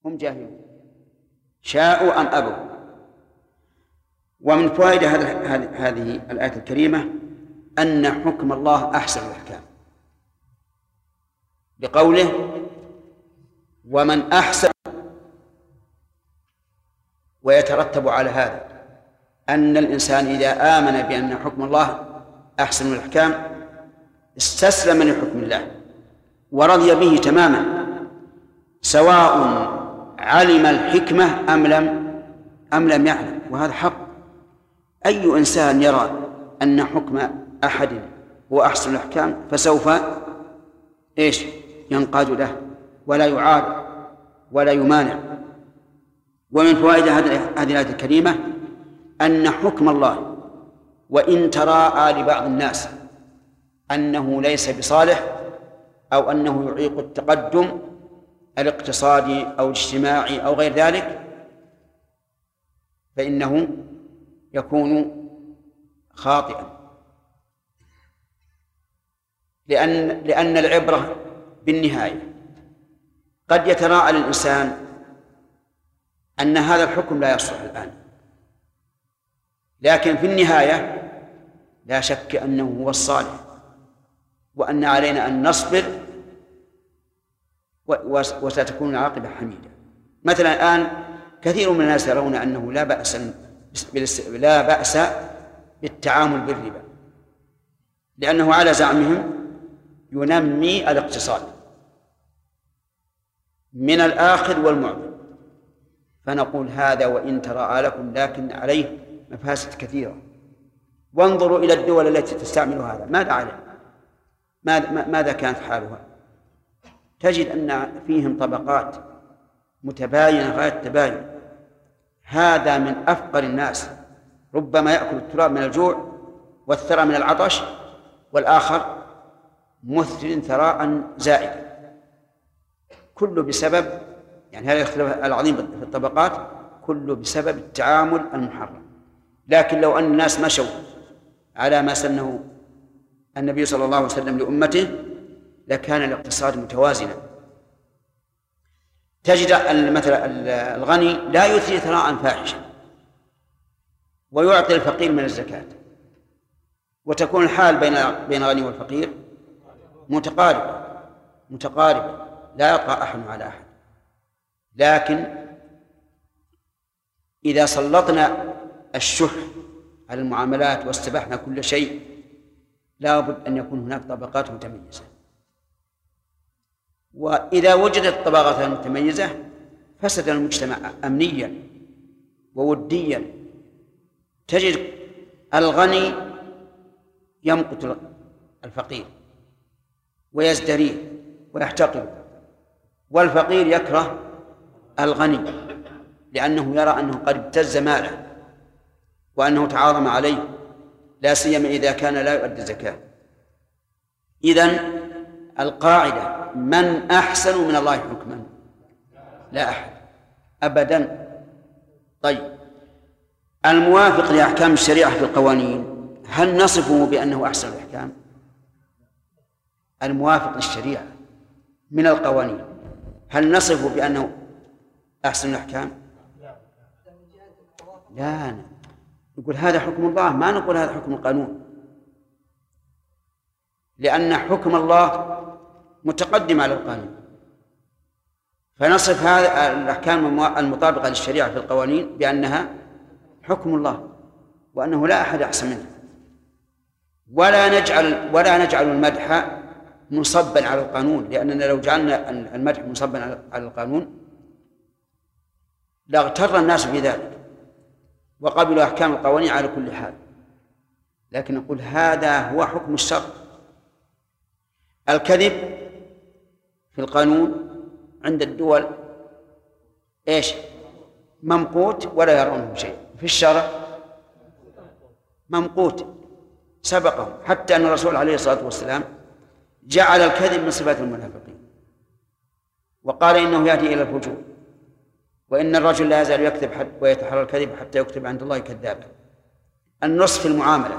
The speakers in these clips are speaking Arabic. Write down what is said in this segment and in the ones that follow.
هم جاهلون شاءوا أم أبوا. ومن فوائد هذه الآية الكريمة أن حكم الله أحسن الأحكام، بقوله ومن أحسن. ويترتب على هذا أن الإنسان إذا آمن بأن حكم الله أحسن الأحكام استسلم لحكم الله ورضي به تماما، سواء علم الحكمة أم لم يعلم. وهذا حق. أي إنسان يرى أن حكم أحد هو أحسن الأحكام فسوف ينقاد له ولا يعارض ولا يمانع. ومن فوائد هذه الآية الكريمة أن حكم الله وإن تراءى لبعض الناس أنه ليس بصالح أو أنه يعيق التقدم الاقتصادي أو الاجتماعي أو غير ذلك، فإنه يكون خاطئا، لأن العبرة بالنهاية. قد يتراءى للإنسان أن هذا الحكم لا يصلح الآن، لكن في النهاية لا شك أنه هو الصالح، وأن علينا أن نصبر وستكون العاقبة حميدة. مثلا الآن كثير من الناس يرون أنه لا بأس بالتعامل بالربا، لأنه على زعمهم ينمي الاقتصاد من الآخذ والمعطي. فنقول هذا وإن تراءى لكم لكن عليه مفاسد كثيرة. وانظروا إلى الدول التي تستعمل هذا، ماذا عليه؟ ماذا كانت حالها؟ تجد أن فيهم طبقات متباينة غاية التباين. هذا من أفقر الناس، ربما يأكل التراب من الجوع والثرى من العطش، والآخر مثل ثراء زائدا، كله بسبب هذا الاختلاف العظيم في الطبقات كله بسبب التعامل المحرم. لكن لو أن الناس مشوا على ما سنه النبي صلى الله عليه وسلم لأمته لكان الاقتصاد متوازنا. تجد مثلا الغني لا يثري ثراء فاحشا ويعطي الفقير من الزكاة، وتكون الحال بين الغني والفقير متقاربة لا يطغى أحد على أحد. لكن إذا سلطنا الشح على المعاملات واستبحنا كل شيء لا بد أن يكون هناك طبقات متميزة. وإذا وجدت الطبقات المتميزة فسد المجتمع أمنيا ووديا. تجد الغني يمقت الفقير ويزدريه ويحتقره، والفقير يكره الغني لأنه يرى أنه قد ابتز ماله وأنه تعاظم عليه، لا سيما إذا كان لا يؤدي الزكاة. إذن القاعدة من أحسن من الله حكما؟ لا أحد أبدا. طيب، الموافق لأحكام الشريعة في القوانين هل نصفه بأنه أحسن الأحكام؟ الموافق للشريعة من القوانين هل نصفه بأنه أحسن الأحكام؟ لا، نقول هذا حكم الله، ما نقول هذا حكم القانون، لأن حكم الله متقدم على القانون. فنصف هذه الأحكام المطابقة للشريعة في القوانين بأنها حكم الله وأنه لا أحد أحسن منه. ولا نجعل المدح منصبا على القانون، لأننا لو جعلنا المدح منصبا على القانون لاغتر الناس بذلك وقبلوا أحكام القوانين على كل حال. لكن نقول هذا هو حكم الشرع. الكذب في القانون عند الدول ممقوت ولا يرونه شيء، في الشرع ممقوت سبقهم، حتى أن الرسول عليه الصلاة والسلام جعل الكذب من صفات المنافقين وقال إنه يهدي إلى الفجور، وإن الرجل لا يزال يكذب ويتحرى الكذب حتى يكتب عند الله كذابا. النص في المعاملة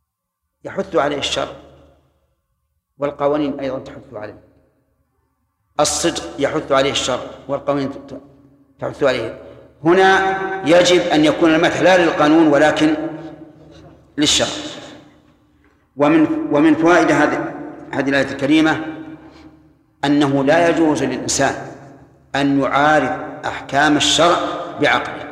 يحث عليه الشرع والقوانين أيضا تحث عليه. الصدق يحث عليه الشرع والقوانين تحث عليه. هنا يجب أن يكون المدح لا للقانون ولكن للشرع. ومن فوائد هذه الآية الكريمة أنه لا يجوز للإنسان أن يعارض أحكام الشرع بعقله.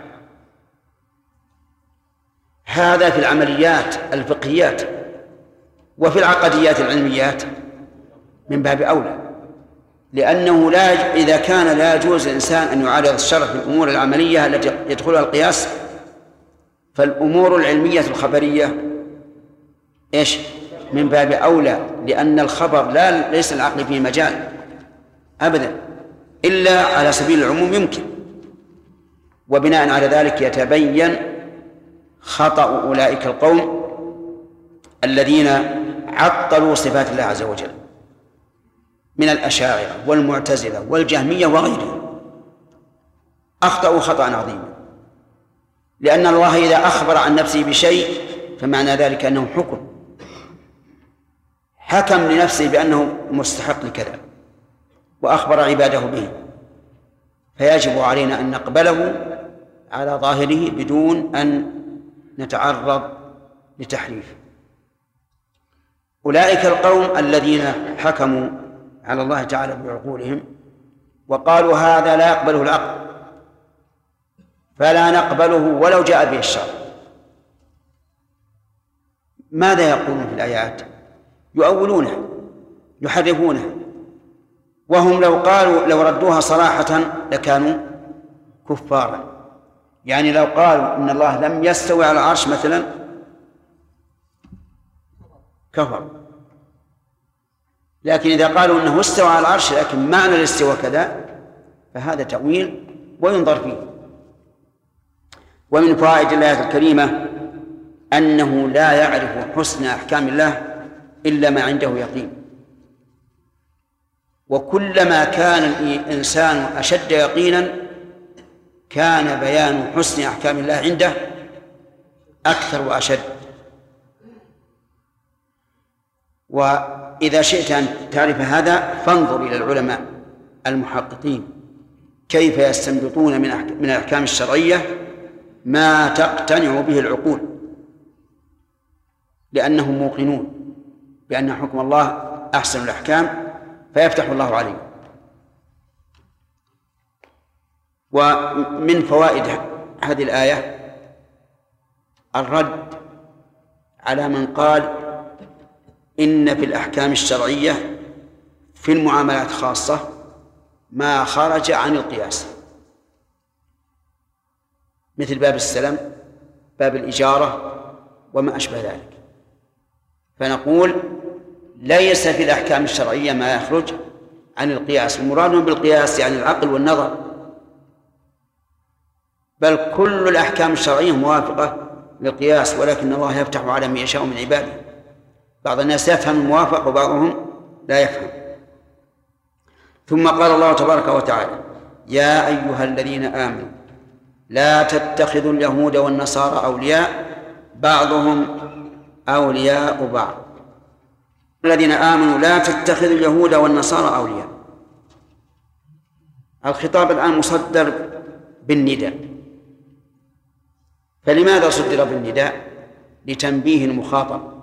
هذا في العمليات الفقهيات، وفي العقديات العلميات من باب أولى، لأنه إذا كان لا يجوز للإنسان أن يعارض الشرع في الأمور العملية التي يدخلها القياس، فالأمور العلمية الخبرية إيش؟ من باب أولى، لأن الخبر ليس العقل فيه مجال أبدا إلا على سبيل العموم يمكن. وبناء على ذلك يتبين خطأ أولئك القوم الذين عطلوا صفات الله عز وجل من الأشاعرة والمعتزلة والجهمية وغيرهم. أخطأوا خطأ عظيما، لأن الله إذا أخبر عن نفسه بشيء فمعنى ذلك أنه حكم لنفسه بأنه مستحق لكذا وأخبر عباده به، فيجب علينا أن نقبله على ظاهره بدون أن نتعرض لتحريف. أولئك القوم الذين حكموا على الله تعالى بعقولهم وقالوا هذا لا يقبله العقل فلا نقبله ولو جاء به الشرع، ماذا يقولون في الآيات؟ يؤولونه يحرفونه، وهم لو ردوها صراحة لكانوا كفارا. يعني لو قالوا إن الله لم يستوي على العرش مثلا كفر، لكن إذا قالوا إنه استوى على العرش لكن معنى الاستواء كذا فهذا تأويل وينظر فيه. ومن فوائد الآية الكريمة أنه لا يعرف حسن أحكام الله إلا ما عنده يقين، وكلما كان الإنسان أشد يقينا كان بيان حسن أحكام الله عنده أكثر وأشد. وإذا شئت أن تعرف هذا فانظر إلى العلماء المحققين كيف يستنبطون من الأحكام الشرعية ما تقتنع به العقول، لأنهم موقنون بأن حكم الله أحسن الأحكام فيفتح الله عليه. ومن فوائد هذه الآية الرد على من قال إن في الأحكام الشرعية في المعاملات خاصة ما خرج عن القياس، مثل باب السلم، باب الإجارة وما أشبه ذلك. فنقول ليس في الأحكام الشرعية ما يخرج عن القياس، المراد بالقياس يعني العقل والنظر، بل كل الأحكام الشرعية موافقة للقياس، ولكن الله يفتح على من يشاء من عباده. بعض الناس يفهم الموافق وبعضهم لا يفهم. ثم قال الله تبارك وتعالى يا أيها الذين آمنوا لا تتخذوا اليهود والنصارى أولياء بعضهم أولياء بعض. الذين آمنوا لا تتخذوا اليهود والنصارى أولياء. الخطاب الآن مصدر بالنداء، فلماذا صدر بالنداء؟ لتنبيه المخاطب،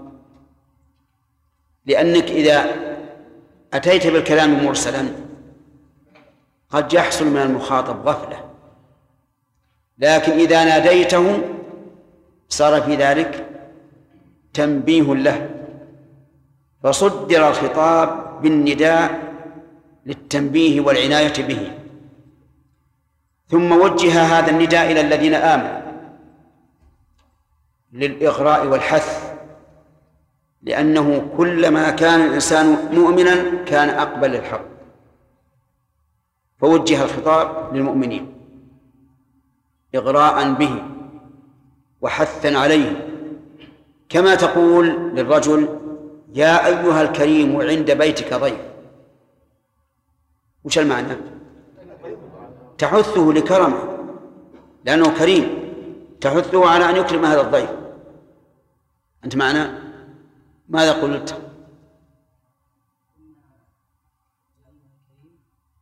لأنك إذا أتيت بالكلام مرسلا قد يحصل من المخاطب غفلة، لكن إذا ناديته صار في ذلك تنبيه له، فصدر الخطاب بالنداء للتنبيه والعناية به. ثم وجه هذا النداء إلى الذين آمنوا للإغراء والحث، لأنه كلما كان الإنسان مؤمنا كان أقبل للحق، فوجه الخطاب للمؤمنين إغراء به وحثا عليه، كما تقول للرجل يا أيها الكريم عند بيتك ضيف. وش المعنى؟ تحثه لكرمه لأنه كريم، تحثه على أن يكرم هذا الضيف. أنت معنا؟ ماذا قلت؟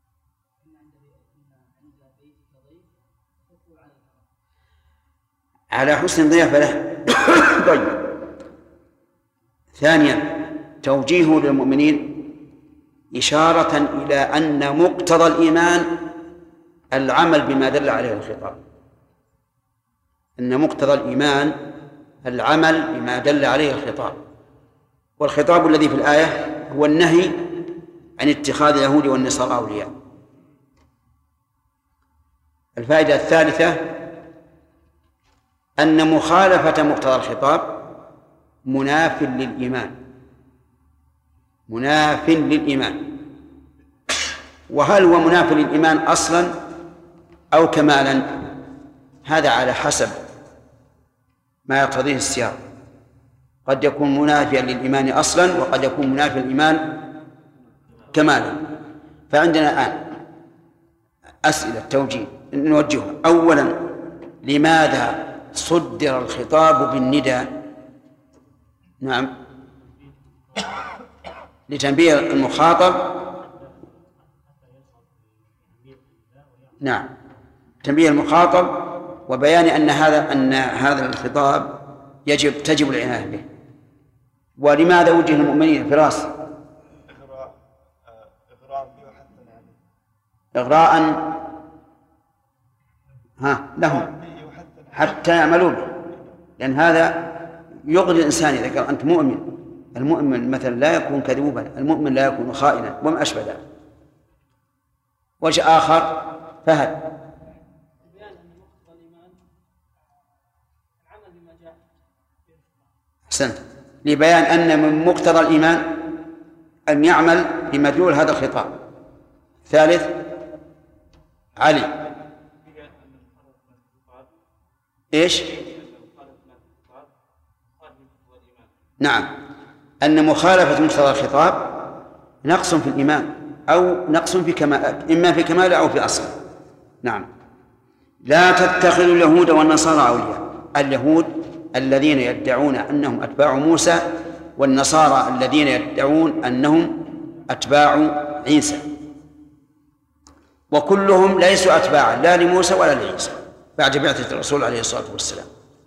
على حسن الضيافة له. طيب. ثانيا توجيه للمؤمنين إشارة إلى أن مقتضى الإيمان العمل بما دل عليه الخطاب، أن مقتضى الإيمان العمل بما دل عليه الخطاب، والخطاب الذي في الآية هو النهي عن اتخاذ اليهود والنصارى أولياء. الفائدة الثالثة أن مخالفة مقتضى الخطاب مناف للإيمان، مناف للإيمان. وهل هو مناف للإيمان أصلا أو كمالا؟ هذا على حسب ما يقتضيه السياق، قد يكون منافيا للإيمان أصلا وقد يكون منافيا للإيمان كمالا. فعندنا الآن أسئلة توجيه نوجهها. أولا، لماذا صدر الخطاب بالنداء؟ نعم، لتنبيه المخاطب. نعم، تنبيه المخاطب وبيان أن هذا الخطاب تجب العناية به. ولماذا وجه المؤمنين؟ فراس إغراء لهم حتى يعملوا به، لأن هذا يغري الإنسان إذا كان أنت مؤمن. المؤمن مثلا لا يكون كذوبا، المؤمن لا يكون خائنا وما أشبه ذلك. وجه آخر فهد. أحسنت، لبيان أن من مقتضى الإيمان أن يعمل بمدلول هذا الخطاب. ثالث علي إيش؟ نعم، أن مخالفة مقتضى الخطاب نقص في الإيمان أو نقص في كمال، إما في كمال أو في أصل. نعم. لا تتخذوا اليهود والنصارى أولياء. اليهود الذين يدعون أنهم أتباع موسى، والنصارى الذين يدعون أنهم أتباع عيسى، وكلهم ليسوا أتباعا لا لموسى ولا لعيسى بعد بعثة الرسول عليه الصلاة والسلام.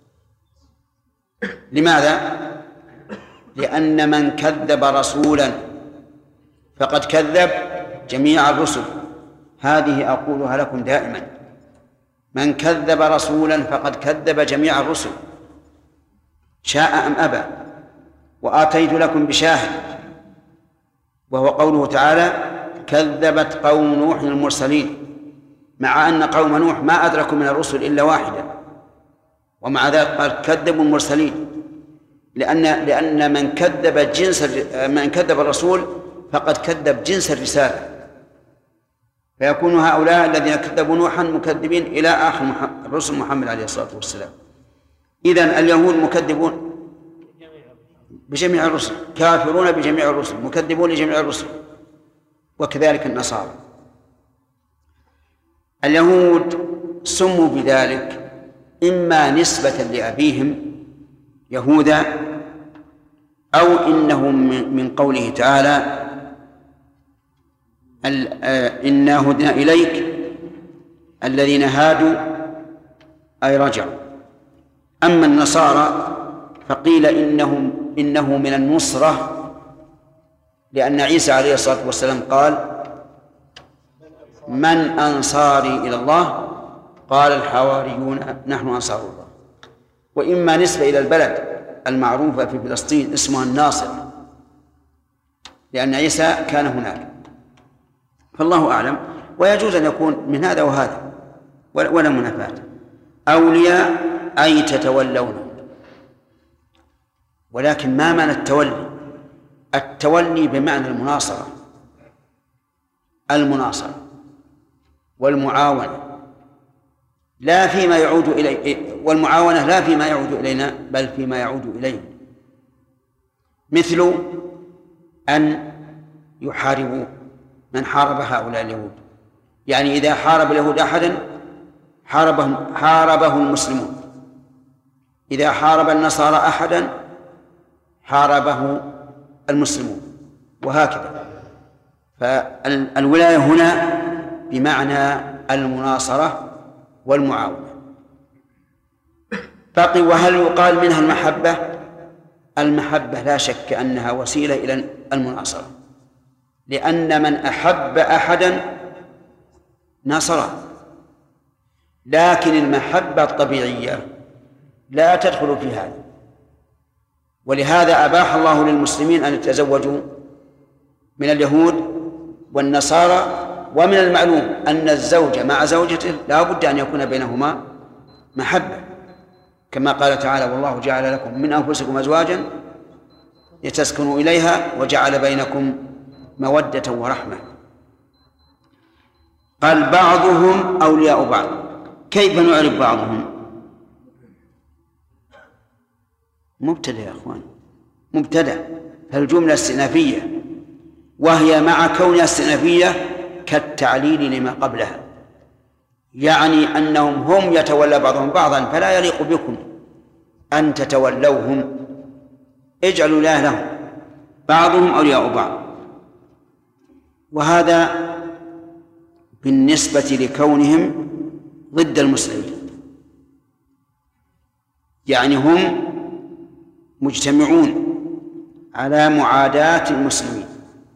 لماذا؟ لأن من كذب رسولا فقد كذب جميع الرسل. هذه أقولها لكم دائما، من كذب رسولا فقد كذب جميع الرسل شاء أم أبى. وآتيت لكم بشاهد، وهو قوله تعالى: كذبت قوم نوح المرسلين، مع أن قوم نوح ما أدركوا من الرسل إلا واحدا، ومع ذلك قال كذبوا المرسلين، لأن من كذب الرسول فقد كذب جنس الرسالة، فيكون هؤلاء الذين كذبوا نوحا مكذبين إلى آخر الرسل محمد عليه الصلاة والسلام. إذن اليهود مكذبون بجميع الرسل، كافرون بجميع الرسل، مكذبون لجميع الرسل، وكذلك النصارى. اليهود سموا بذلك إما نسبة لأبيهم يهوذا، أو إنهم من قوله تعالى: إنا هدنا إليك الذين هادوا أي رجعوا. أما النصارى فقيل إنه من النصرة، لأن عيسى عليه الصلاة والسلام قال: من أنصاري إلى الله؟ قال الحواريون نحن أنصار الله. وإما نسبة إلى البلد المعروفة في فلسطين اسمها الناصر، لأن عيسى كان هناك، فالله أعلم. ويجوز أن يكون من هذا وهذا ولا منافاة. أولياء أي تتولون، ولكن ما معنى التولي؟ التولي بمعنى المناصرة والمعاونة، لا فيما يعود إليه، والمعاونة لا فيما يعود إلينا بل فيما يعود إليه، مثل أن يحاربوا من حارب هؤلاء اليهود. يعني إذا حارب اليهود أحدا حاربه المسلمون، إذا حارب النصارى أحدا حاربه المسلمون، وهكذا. فالولاية هنا بمعنى المناصرة والمعاونة. بقي وهل يقال منها المحبة؟ المحبة لا شك أنها وسيلة إلى المناصرة، لأن من أحب أحدا نصره، لكن المحبة الطبيعية لا تدخل في هذا. ولهذا أباح الله للمسلمين أن يتزوجوا من اليهود والنصارى، ومن المعلوم أن الزوج مع زوجته لا بد أن يكون بينهما محبة، كما قال تعالى: والله جعل لكم من أنفسكم أزواجا لتسكنوا إليها وجعل بينكم مودة ورحمة. قال: بعضهم أولياء بعض. كيف نعرف بعضهم؟ مبتدأ يا أخوان، مبتدأ، فالجملة استئنافية، وهي مع كونها استئنافية كالتعليل لما قبلها، يعني أنهم هم يتولى بعضهم بعضا، فلا يليق بكم أن تتولوهم، اجعلوا الله لهم، بعضهم أولياء بعض. وهذا بالنسبة لكونهم ضد المسلمين، يعني هم مجتمعون على معاداة المسلمين،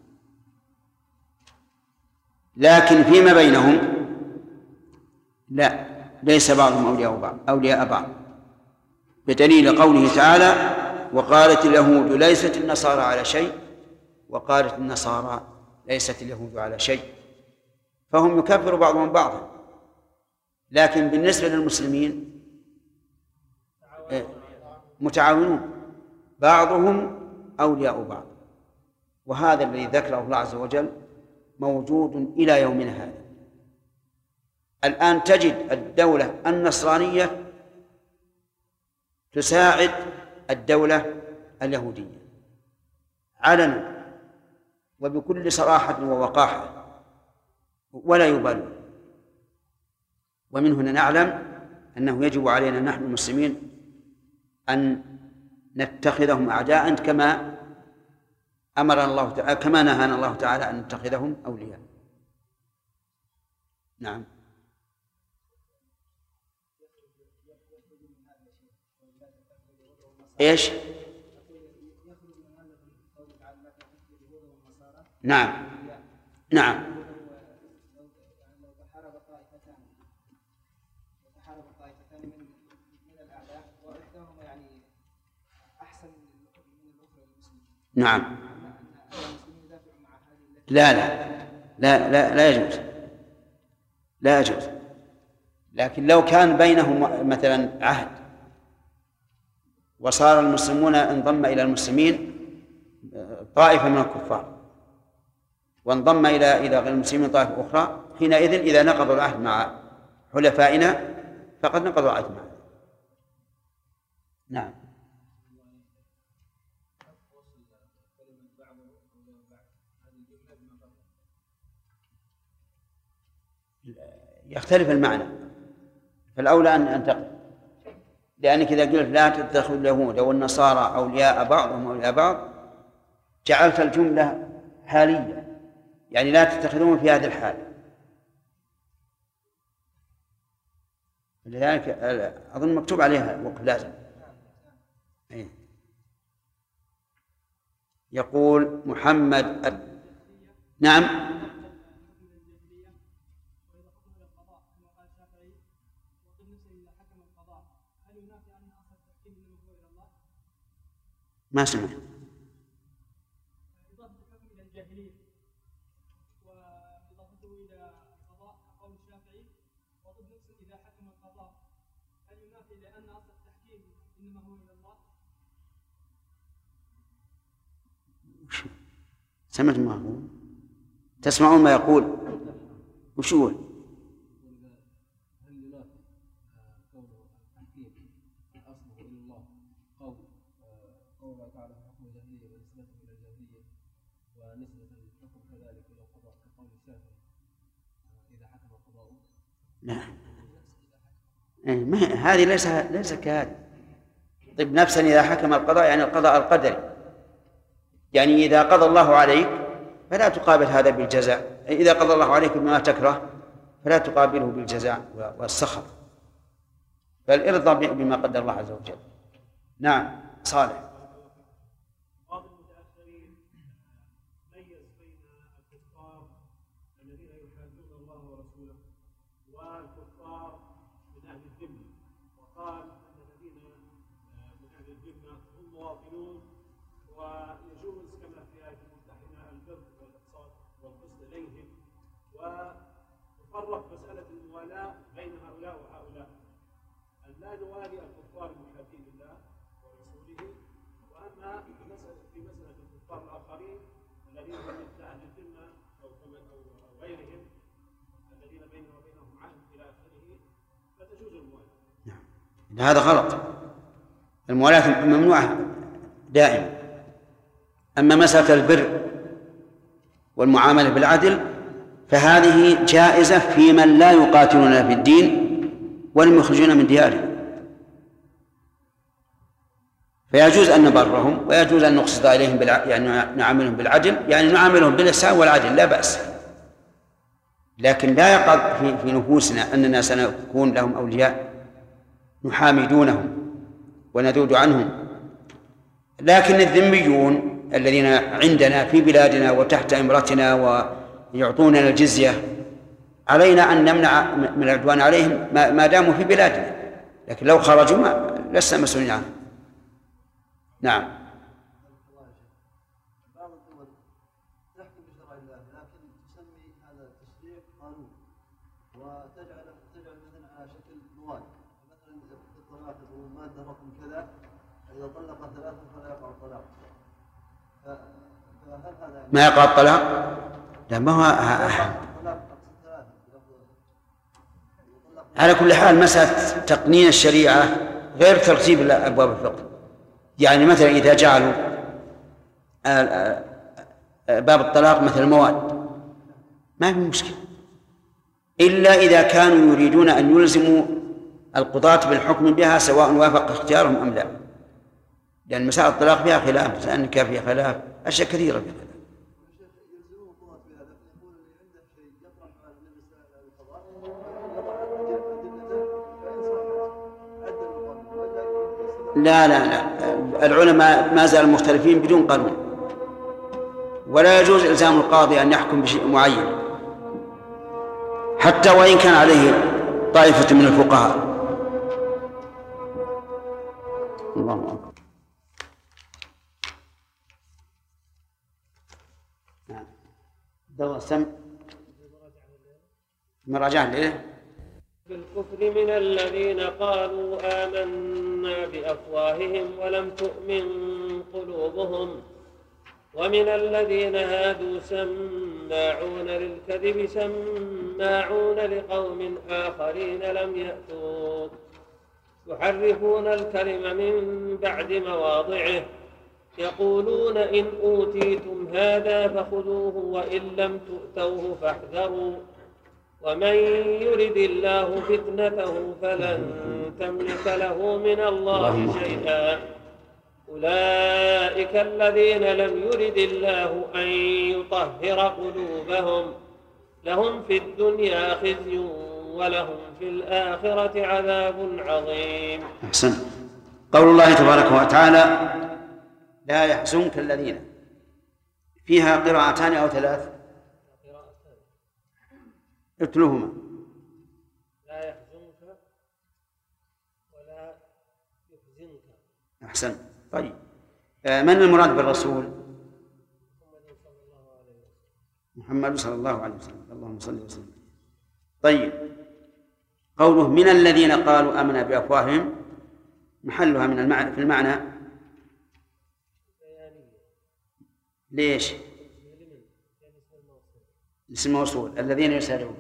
لكن فيما بينهم لا، ليس بعضهم أولياء بعض، بدليل قوله تعالى: وقالت اليهود ليست النصارى على شيء، وقالت النصارى ليست اليهود على شيء، فهم يكفر بعضهم بعضا، لكن بالنسبة للمسلمين متعاونون، بعضهم أولياء بعض. وهذا الذي ذكره الله عز وجل موجود إلى يومنا هذا. الآن تجد الدولة النصرانية تساعد الدولة اليهودية علنا وبكل صراحة ووقاحة، ولا يبالون. ومن هنا نعلم أنه يجب علينا نحن المسلمين أن نتخذهم أعداء كما أمرنا الله تعالى، كما نهانا الله تعالى أن نتخذهم أولياء. نعم. إيش؟ نعم نعم. نعم. لا لا لا لا لا يجوز، لا يجوز. لكن لو كان بينهم مثلا عهد وصار المسلمون انضم إلى المسلمين طائفة من الكفار، وانضم إلى غير المسلمين طائفة أخرى، حينئذ إذا نقضوا العهد مع حلفائنا فقد نقضوا العهد معه. نعم. يختلف المعنى، فالأولى أن تقل، لأنك إذا قلت لا تتخذوا اليهود والنصارى أولياء بعضهم أولياء بعض جعلت الجملة حالية، يعني لا تتخذون في هذه الحال. لذلك أظن مكتوب عليها وقف لازم. يقول محمد نعم. ما سمعت. إضافة الحكم إلى الجاهلية وإضافته إلى القضاء قول الشافعي وقد نفسه إذا حكم القضاء، هل ينافي لأن أصل التحكيم إنما هو إلى الله؟ سمعت ما هو؟ تسمعون ما يقول؟ وش هو؟ لا، هذه ليس كهذه. طيب نفسا إذا حكم القضاء يعني القضاء القدري، يعني إذا قضى الله عليك فلا تقابل هذا بالجزاء، إذا قضى الله عليك بما تكره فلا تقابله بالجزاء والسخط، بل ارضى بما قدر الله عز وجل. نعم صالح. بعض المتأخرين ميز بين الكفار الذين يحادون الله ورسوله والكفار من أهل الذمة، وقال أن الذين من أهل الذمة هم مواطنون ويجوز كما في آية الممتحنة البر والإقساط والقسط إليهم، وتفرق مسألة الموالاة بين هؤلاء وهؤلاء، أن لا نوالي الكفار المحادين لله ورسوله، وأما في مسألة الكفار الآخرين الذين هم مثل أهل الذمة أو غيرهم الذين بيننا وبينهم عهد إلى آخره فتجوز الموالاة. هذا غلط، الموالاة ممنوعة دائما. أما مسألة البر والمعاملة بالعدل فهذه جائزة في من لا يقاتلون في الدين ولم يخرجون من ديارهم، فيجوز أن نبرهم ويجوز أن نقسط إليهم يعني نعاملهم بالعدل، يعني نعاملهم بالإحسان والعدل لا بأس، لكن لا يقع في نفوسنا أننا سنكون لهم أولياء نحامدونهم وندود عنهم. لكن الذميون الذين عندنا في بلادنا وتحت إمرتنا ويعطوننا الجزية علينا أن نمنع من العدوان عليهم ما داموا في بلادنا، لكن لو خرجوا لسنا مسؤولين عنهم. نعم. بعض الدول تحكم بشرع الله لكن تسمي هذا التشريع قانون وتجعل مثلا على شكل مواد، مثلا في الطلاق يقولون ماده رقم كذا اذا طلق ثلاثه فلا يقع الطلاق، فهل هذا ما يقع الطلاق؟ لا، ما هو على كل حال مسألة تقنين الشريعة غير ترتيب أبواب الفقه. يعني مثلا إذا جعلوا باب الطلاق مثل المواد ما في مشكلة، إلا إذا كانوا يريدون أن يلزموا القضاة بالحكم بها سواء وافق اختيارهم أم لا، لأن مسائل الطلاق فيها خلاف، لأن كان فيها خلاف أشياء كثيرة فيها. لا لا لا، العلماء ما زالوا مختلفين بدون قانون، ولا يجوز إلزام القاضي أن يحكم بشيء معين حتى وإن كان عليه طائفة من الفقهاء. الله أكبر. نعم. سم مراجعة ليه؟ بالكفر من الذين قالوا آمنا بأفواههم ولم تؤمن قلوبهم، ومن الذين هادوا سماعون للكذب سماعون لقوم آخرين لم يأتوك، يحرفون الكلم من بعد مواضعه، يقولون إن أوتيتم هذا فخذوه وإن لم تؤتوه فاحذروا، ومن يرد الله فتنته فلن تملك له من الله شيئا، أولئك الذين لم يرد الله أن يطهر قلوبهم، لهم في الدنيا خزي ولهم في الآخرة عذاب عظيم. أحسن. قول الله تبارك وتعالى لا يحزنك الذين، فيها قراءتان أو ثلاث؟ اتلوهما. لا يحزنك ولا يحزنك. أحسن. طيب من المراد بالرسول؟ محمد صلى الله عليه وسلم. اللهم صل وسلم. طيب قوله من الذين قالوا آمنا بأفواههم محلها من المعنى في المعنى ليش؟ اسم موصول الذين يسألون.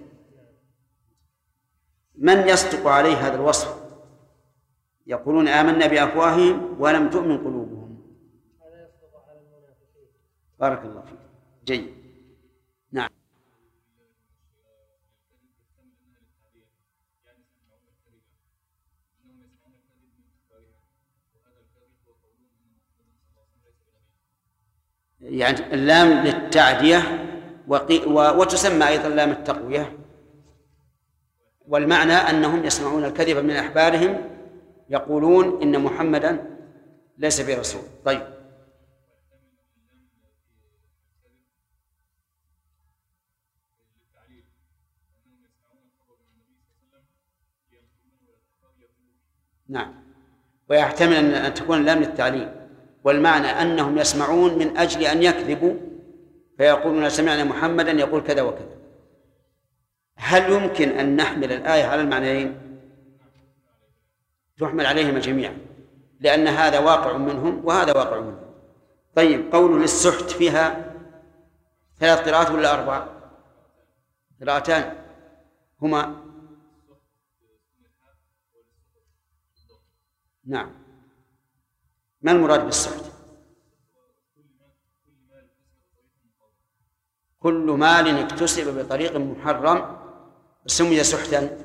من يصدق عليه هذا الوصف؟ يقولون آمنا بأفواههم ولم تؤمن قلوبهم. هذا يصدق على المنافقين. بارك الله فيك. جيد. نعم. يعني اللام للتعدية وتسمى أيضا لام التقوية، والمعنى أنهم يسمعون الكذب من أحبارهم يقولون إن محمدا ليس برسول. طيب، نعم، ويحتمل أن تكون اللام للتعليل، والمعنى أنهم يسمعون من أجل أن يكذبوا فيقولون سمعنا محمدا يقول كذا وكذا. هل يمكن أن نحمل الآية على المعنيين؟ تحمل عليهما جميعا، لأن هذا واقع منهم وهذا واقع منهم. طيب، قول للسحت فيها 3 قراءات ولا 4؟ قراءتان هما نعم. ما المراد بالسحت؟ كل مال اكتسب بطريق محرم سمي سحتا.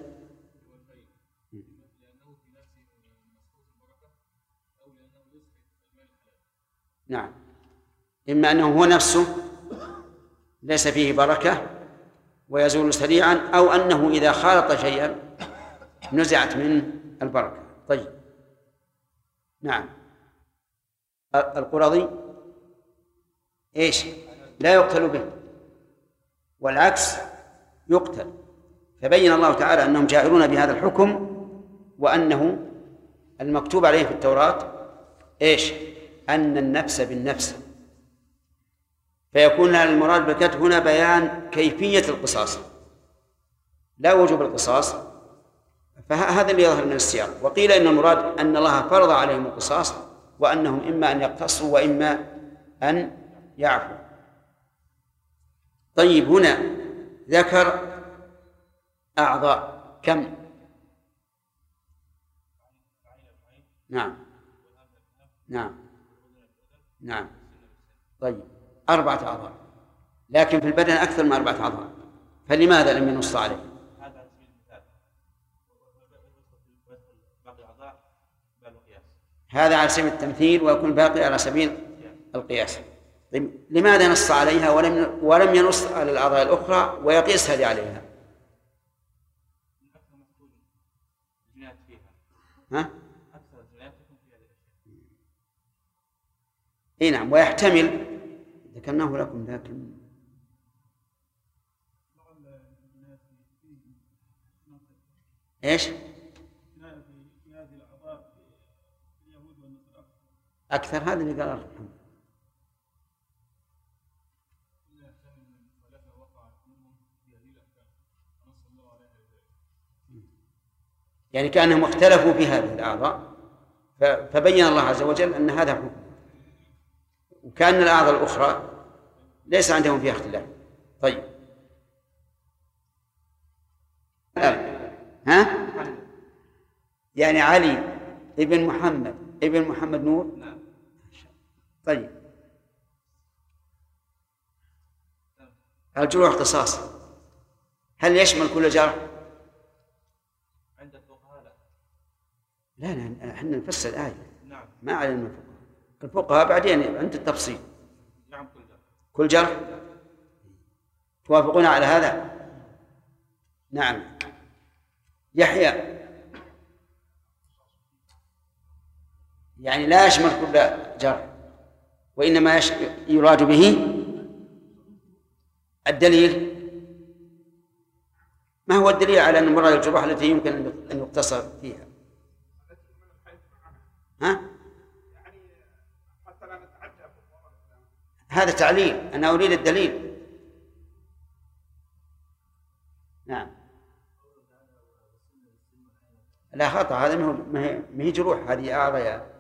نعم، إما أنه هو نفسه ليس فيه بركة ويزول سريعا، أو أنه إذا خالط شيئا نزعت منه البركة. طيب، نعم. القرظي إيش؟ لا يقتل به، والعكس يقتل. فبين الله تعالى أنهم جائرون بهذا الحكم، وأنه المكتوب عليه في التوراة إيش؟ أن النفس بالنفس، فيكون المراد بالقتل هنا بيان كيفية القصاص لا وجوب القصاص، فهذا اللي يظهر من السياق. وقيل إن المراد أن الله فرض عليهم القصاص، وأنهم إما أن يقتصوا وإما أن يعفوا. طيب، هنا ذكر أعضاء كم؟ نعم نعم نعم. طيب، 4 أعضاء، لكن في البدن أكثر من 4 أعضاء، فلماذا لم ينص عليه؟ هذا على سبيل التمثيل، ويكون باقي على سبيل القياس. طيب، لماذا نص عليها ولم ينص على الأعضاء الأخرى ويقيس هذه عليها؟ ها؟ اي نعم، ويحتمل ذكرناه لكم، لكن ايش؟ أكثر، هذا اللي قال الحمد. يعني كأنهم اختلفوا في هذه الأعضاء، فبين الله عز وجل أن هذا حكم، وكأن الأعضاء الأخرى ليس عندهم فيها اختلاف. طيب، ها؟ يعني علي ابن محمد نور. طيب، الجروح قصاص، هل يشمل كل جرح؟ عند الفقهاء لا، احنا نفسر الآية. نعم. ما علينا الفقهاء بعدين عند التفصيل. نعم، كل جرح. توافقون على هذا؟ نعم. يحيى، يعني لا يشمل كل جرح، وإنما يراد به الدليل. ما هو الدليل على أن مراد الجروح التي يمكن أن يقتصر فيها؟ ها؟ هذا تعليل، أنا أريد الدليل. نعم. لا خطأ، هذا ما هي جروح، هذه أعضاء.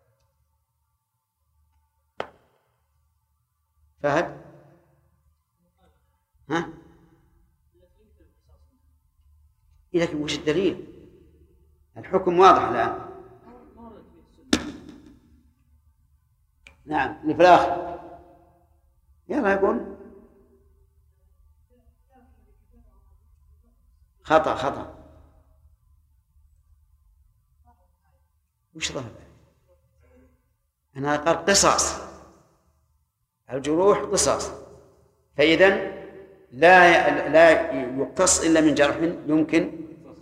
فهد؟ ها؟ لكن وش الدليل؟ الحكم واضح الآن. نعم، اللي في الآخر يلا يقول خطأ. وش ظهر؟ أنا قال قصاص، الجروح قصاص، فإذن لا يقتص إلا من جرح يمكن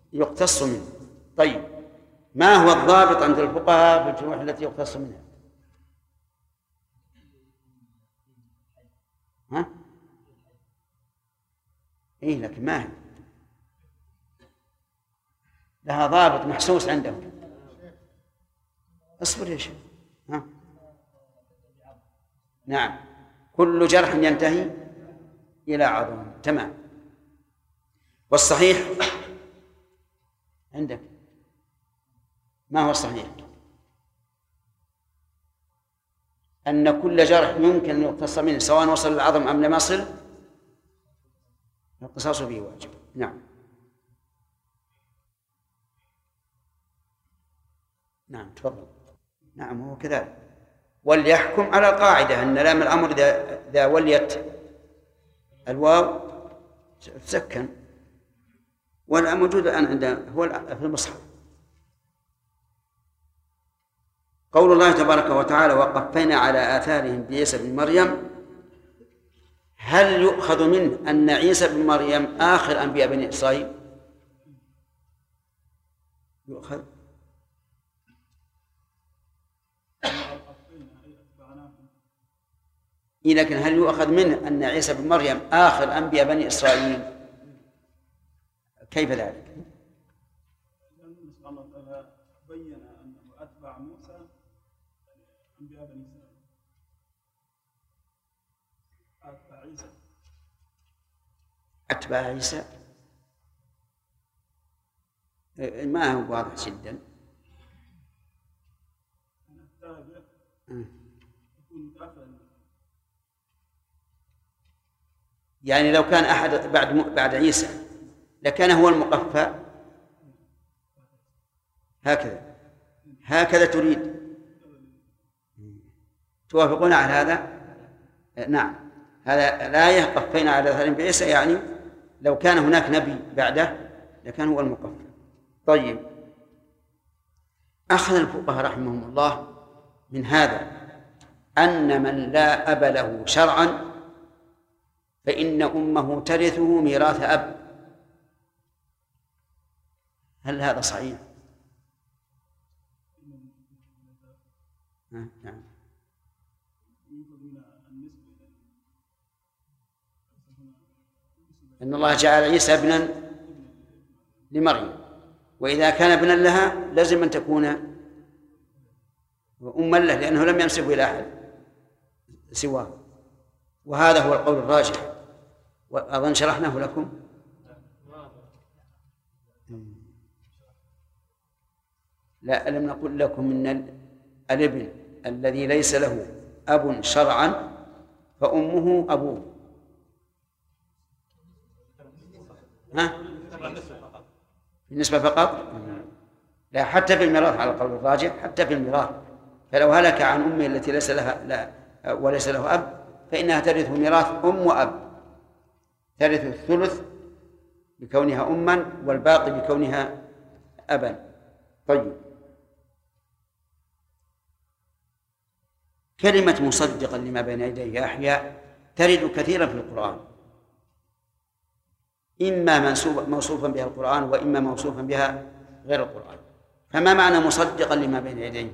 يقتص منه. طيب، ما هو الضابط عند الفقهاء في الجروح التي يقتص منها؟ ها؟ إيه، لكن ما هي لها ضابط محسوس عندهم. اصبر يا شيخ. ها؟ نعم، كل جرح ينتهي إلى عظم. تمام. والصحيح عندك ما هو الصحيح؟ أن كل جرح يمكن أن يقتص منه سواء وصل العظم أم لم يصل القصاص به واجب. نعم. نعم تفضل. نعم هو كذلك. وليحكم على القاعدة أن لام الأمر إذا وليت الواو تسكن، ولا موجود الآن عند هو في المصحف. قول الله تبارك وتعالى وقفينا على آثارهم بعيسى بن مريم، هل يؤخذ منه أن عيسى بن مريم آخر أنبياء بني إسرائيل؟ يؤخذ. لكن هل يؤخذ منه أن عيسى بن مريم آخر أنبياء بني إسرائيل؟ كيف ذلك؟ الله تعالى بين أنه أتبع موسى أنبياء بني إسرائيل، أتبع عيسى. أتباع عيسى ما هو واضح جدا. التابع يكون متأخرا، يعني لو كان أحد بعد عيسى لكان هو المقفى. هكذا تريد؟ توافقون على هذا؟ نعم، هذا الآية قفينا على آثارهم بعيسى، يعني لو كان هناك نبي بعده لكان هو المقفى. طيب، أخذ الفقهاء رحمهم الله من هذا أن من لا أب له شرعا فإن أمه ترثه ميراث أب. هل هذا صحيح؟ نعم. أن الله جعل عيسى ابنا لمريم، وإذا كان ابنا لها لازم أن تكون أما له، لأنه لم ينسبه إلى أحد سواه، وهذا هو القول الراجح، وأظن شرحناه لكم. لا، ألم نقل لكم إن الابن الذي ليس له أب شرعا فأمه أبوه. بالنسبة فقط؟ لا، حتى في الميراث على القول الراجح، حتى في الميراث. فلو هلك عن أمه التي ليس لها وليس له أب فإنها ترث ميراث أم وأب، ترث الثلث بكونها أما والباقي بكونها أبا. طيب، كلمة مصدقا لما بين يديه أحياء ترد كثيرا في القرآن، إما موصوفا بها القرآن وإما موصوفا بها غير القرآن. فما معنى مصدقا لما بين يديه؟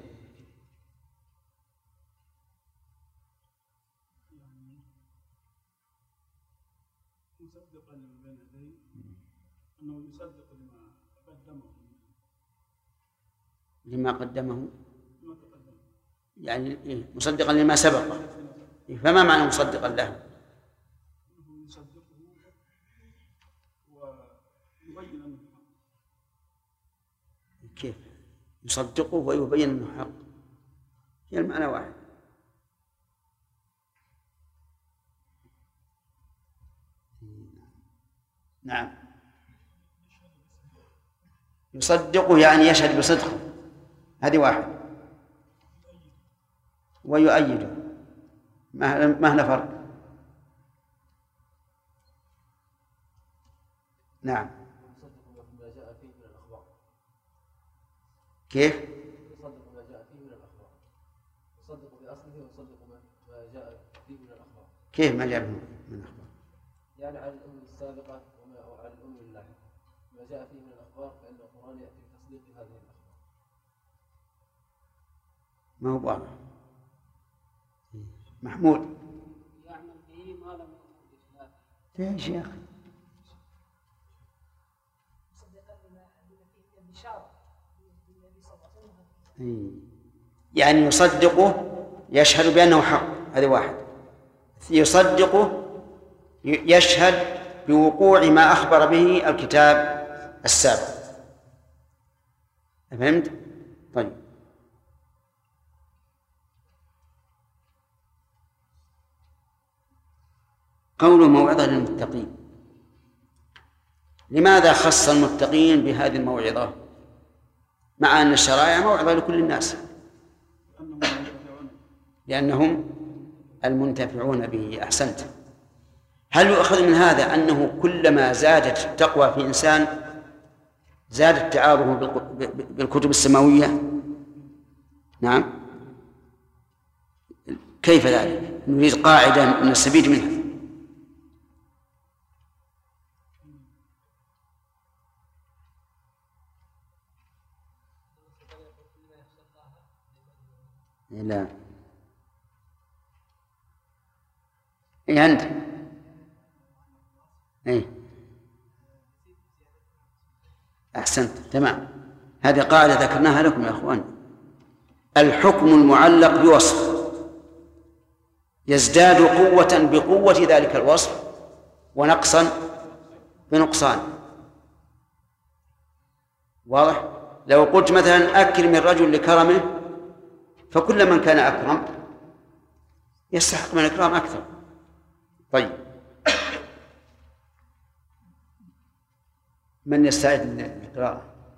مصدقا لما بين يديه أنه يصدق لما قدمه، يعني مصدقا لما سبق. فما معنى مصدقا له؟ كيف يصدقه ويبين أنه حق؟ هي المعنى واحد. نعم، يصدقه يعني يشهد بصدقه، هذه واحد. ويؤيده ما هنا فرق. نعم. كيف؟ يصدق ما جاء فيه من الأخبار، يصدق بأصله ويصدق ما جاء فيه من الأخبار. كيف ما جاء من الأخبار؟ يعني عن الأم السابقة وعن الأم اللاحقة. ما جاء فيه من الأخبار فإن القرآن يأتي بتصديق هذه الأخبار. ما هو واضح. محمود يعمل به ما لم يكن بخلافه. يا شيخ مصدقا لما فيه البشارة بالنبي صلى الله عليه وسلم. يعني يصدقه، يشهد بأنه حق، هذا واحد. يصدقه يشهد بوقوع ما أخبر به الكتاب السابق. فهمت؟ طيب. قول موعظة للمتقين، لماذا خص المتقين بهذه الموعظة مع أن الشرائع موعظة لكل الناس؟ لأنهم المنتفعون به. أحسنت. هل يؤخذ من هذا أنه كلما زادت التقوى في إنسان زاد اتعاظه بالكتب السماوية؟ نعم. كيف ذلك؟ نريد قاعدة نستفيد منها. لا. إيه أنت؟ إيه. أحسنت. تمام. هذه قاعدة ذكرناها لكم يا أخوان. الحكم المعلق بوصف يزداد قوة بقوة ذلك الوصف ونقصا بنقصان. واضح؟ لو قلت مثلا أكرم الرجل لكرمه، فكل من كان أكرم يستحق من الإكرام أكثر. طيب، من يستعد للقراءة؟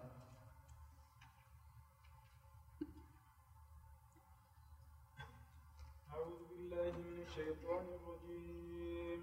أعوذ بالله من الشيطان الرجيم.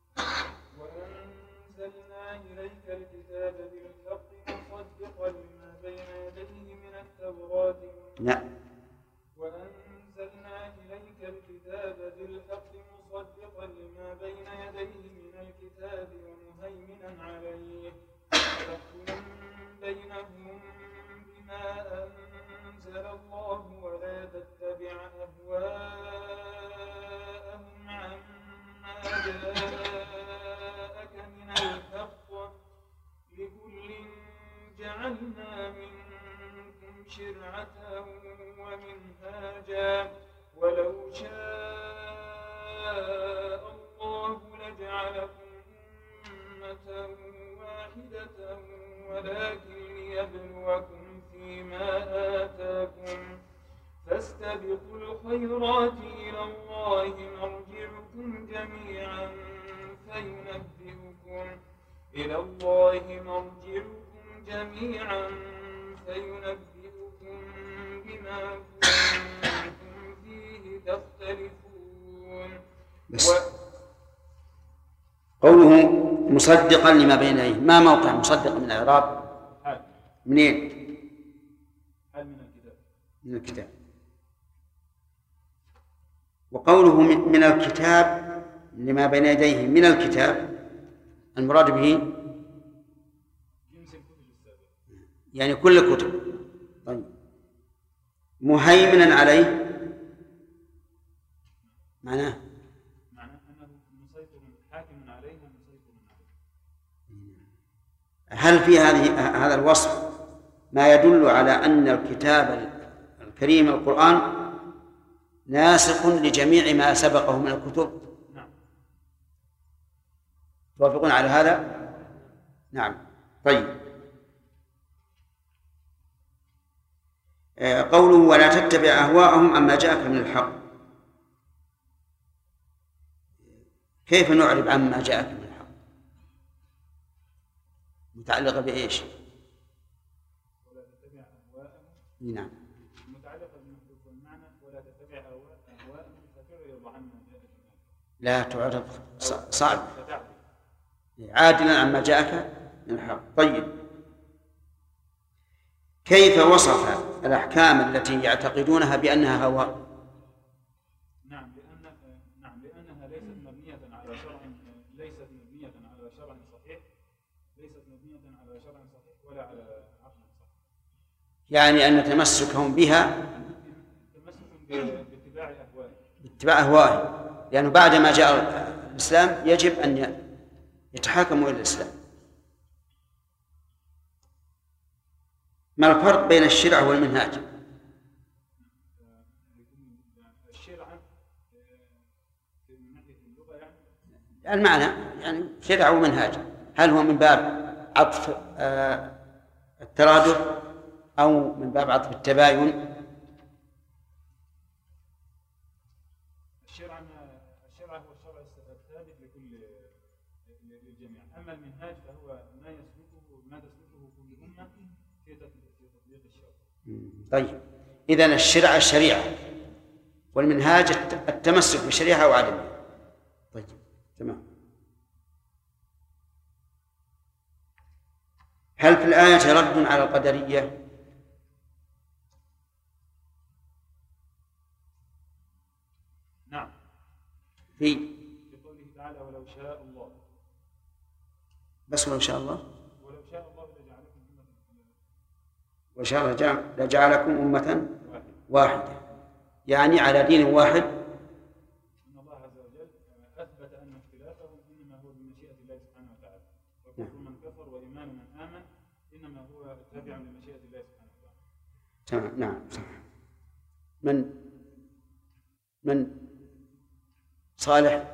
وأنزلنا إليك الكتاب بالحق مصدقا لما بين يديه من التوراة. لا. وأنزلنا إليك الكتاب بالحق مصدقا لما بين يديه من الكتاب ومهيمنا عليه فاحكم بينهم بما أنزل الله ولا تتبع أهواءهم عما جاءك من الحق لكل جعلنا منكم شرعة ومنهاجا ولو شاء الله لجعلكم أمة واحدة ولكن ليبلوكم فيما آتاكم فاستبقوا الخيرات إلى الله مرجعكم جميعا فينبئكم بما كنتم فيه تختلفون. قوله مصدقا لما بين يديه، ما موقع مصدق من الإعراب؟ منين؟ هل من الكتاب؟ من الكتاب. وقوله من الكتاب لما بين يديه من الكتاب، المراد به جنس الكتب السابقة، يعني كل الكتب. طيب، مهيمنا عليه معناه أنه مسيطر حاكم عليها مسيطر عليه. هل في هذا الوصف ما يدل على أن الكتاب الكريم القرآن ناسخ لجميع ما سبقه من الكتب؟ نعم. توافقون على هذا؟ نعم. طيب، قوله ولا تتبع أهواءهم عما جاءك من الحق، كيف نعرب عما جاءك من الحق؟ متعلقة بإيش؟ ولا تتبع أهواءهم. نعم. متعلقة بالمحذوف والمعنى ولا تتبع أهواءهم فتعرض عما جاءك. لا تعرض، صعب. فتعرض. عادلا عما جاءك من الحق. طيب، كيف وصف الأحكام التي يعتقدونها بأنها هوى؟ نعم، لأنها ليست مبنية على شرع صحيح ليست مبنية على شرع صحيح ولا على عقل صحيح. يعني أن تمسكهم بها باتباع أهوائهم، لأنه بعد ما جاء الإسلام يجب أن يتحاكموا إلى الإسلام. ما الفرق بين الشرع والمنهاج؟ الشرع من ناحية اللغة المعنى يعني شرع ومنهاج، هل هو من باب عطف الترادف أو من باب عطف التباين؟ الشرع هو الشرع الثابت للجميع، أما المنهاج فهو ما تسلكه كل أمة في تطبيق الشرع. طيب، إذن الشريعة والمنهاج التمسك بالشريعة وعدمها. طيب تمام. هل في الآية رد على القدرية؟ نعم، في قوله تعالى ولو شاء الله. بس ولو شاء الله، ولو شاء الله لجعلكم وشاء لجعلكم أمة واحدة، يعني على دين واحد. إن الله عز وجل أثبت أن اختلافهم إنما هو بمشيئة الله سبحانه وتعالى، وكفر من كفر وإيمان من آمن إنما هو تابع لمشيئة الله سبحانه وتعالى. تمام. نعم صح. من صالح.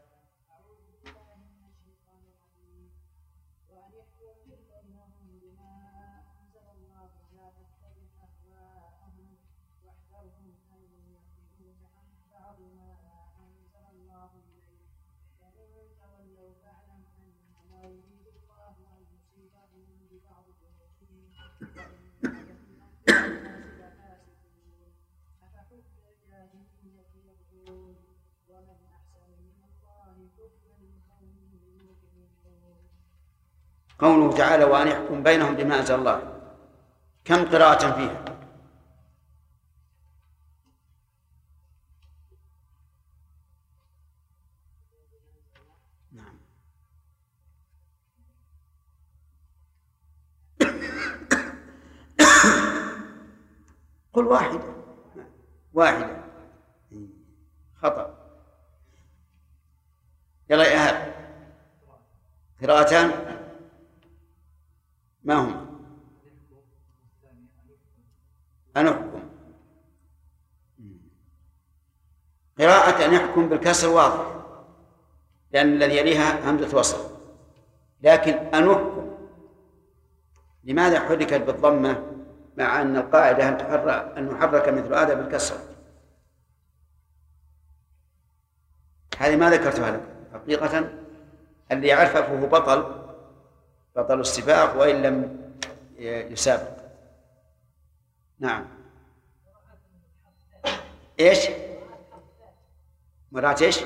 قوله تعالى وأن يحكم بينهم بما أنزل الله، كم قراءة فيها؟ نعم. قل واحدة خطأ. يلا يا إيهاب، قراءتان ما هما؟ أن يحكم. قراءة أن يحكم بالكسر واضح، لأن الذي يليها همزة وصل، لكن أن يحكم لماذا حركت بالضمة مع أن القاعدة أن يحرك مثل هذا بالكسر؟ هذه ما ذكرتها لك حقيقة. اللي يعرفه فهو بطل السباق وإن لم يسابق. نعم. إيش؟ مراعاة إيش؟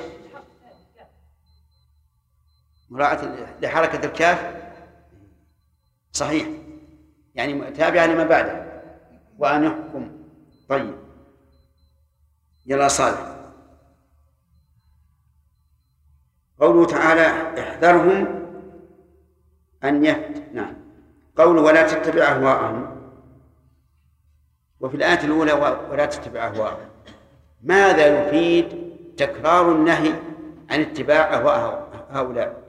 مراعاة لحركة الكاف، صحيح، يعني تابعة لما بعده. وأن يحكم. طيب يلا صالح. قوله تعالى احذرهم أن نعم، قوله ولا تتبع أهواءهم، وفي الآية الأولى ولا تتبع أهواءهم، ماذا يفيد تكرار النهي عن اتباع أهواء هؤلاء؟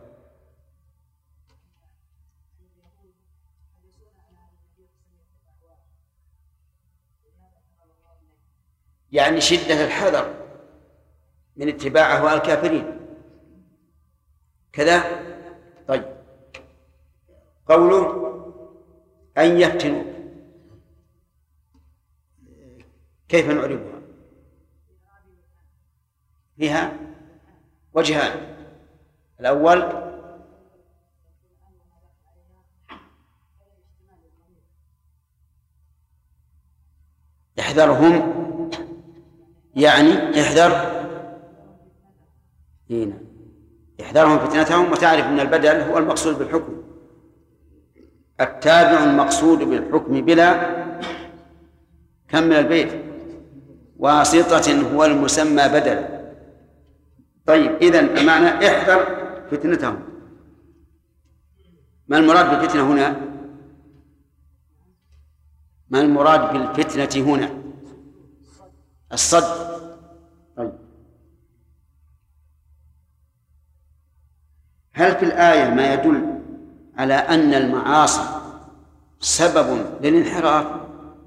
يعني شدة الحذر من اتباع أهواء الكافرين كذا. طيب قوله أن يفتنوا، كيف نعربها؟ فيها وجهان. الأول احذرهم، يعني احذرهم فتنتهم، وتعرف أن البدل هو المقصود بالحكم، التابع المقصود بالحكم بلا كمل البيت واسطة هو المسمى بدل. طيب إذن المعنى احذر فتنتهم، ما المراد بالفتنة هنا؟ ما المراد بالفتنة هنا؟ الصد. طيب، هل في الآية ما يدل على أن المعاصي سبب للانحراف؟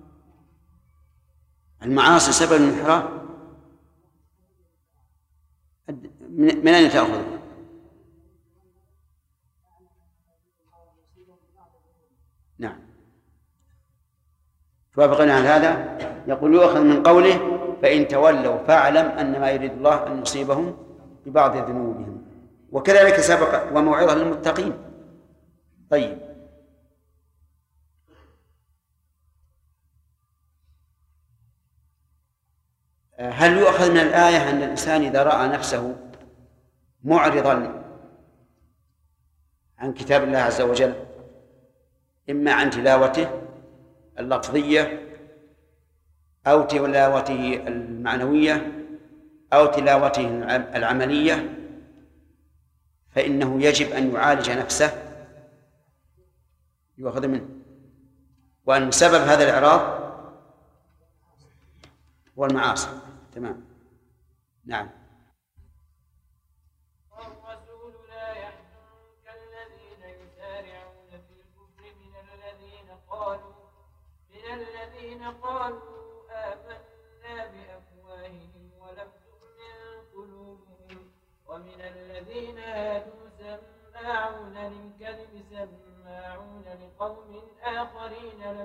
المعاصي سبب للانحراف؟ من أين تأخذ؟ نعم، توافقنا على هذا. يقول يؤخذ من قوله فإن تولوا فاعلم أن ما يريد الله أن يصيبهم ببعض ذنوبهم، وكذلك سبق وموعظة للمتقين. طيب، هل يؤخذ من الآية أن الإنسان إذا رأى نفسه معرضا عن كتاب الله عز وجل، إما عن تلاوته اللفظية أو تلاوته المعنوية أو تلاوته العملية، فإنه يجب أن يعالج نفسه، يؤخذ منه، وأن سبب هذا الإعراض هو المعاصي. تمام. نعم. والرسول لا يحزنك الذين يسارعون في الكفر من الذين قالوا آمنا بأفواههم ولم تؤمن قلوبهم ومن الذين هادوا سماعون للكذب سماعون لقوم آخرين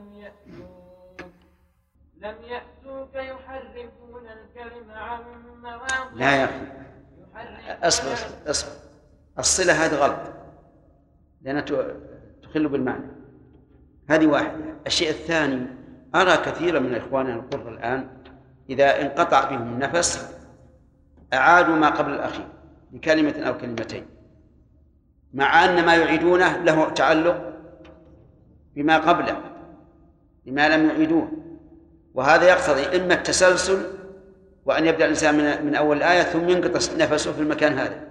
لم يأتوك يحرفون الكلم عن مواضعه. لا يا أخي، أصبر. الصلة هذه غلط لأنها تخل بالمعنى. هذه واحدة. الشيء الثاني، أرى كثيرا من إخواننا القرى الآن إذا انقطع بهم النفس أعادوا ما قبل الأخير بكلمة أو كلمتين، مع أن ما يعيدونه له تعلق بما قبله بما لم يعيدوه، وهذا يقتضي إما التسلسل وأن يبدأ الإنسان من أول الآية ثم ينقطع نفسه في المكان هذا.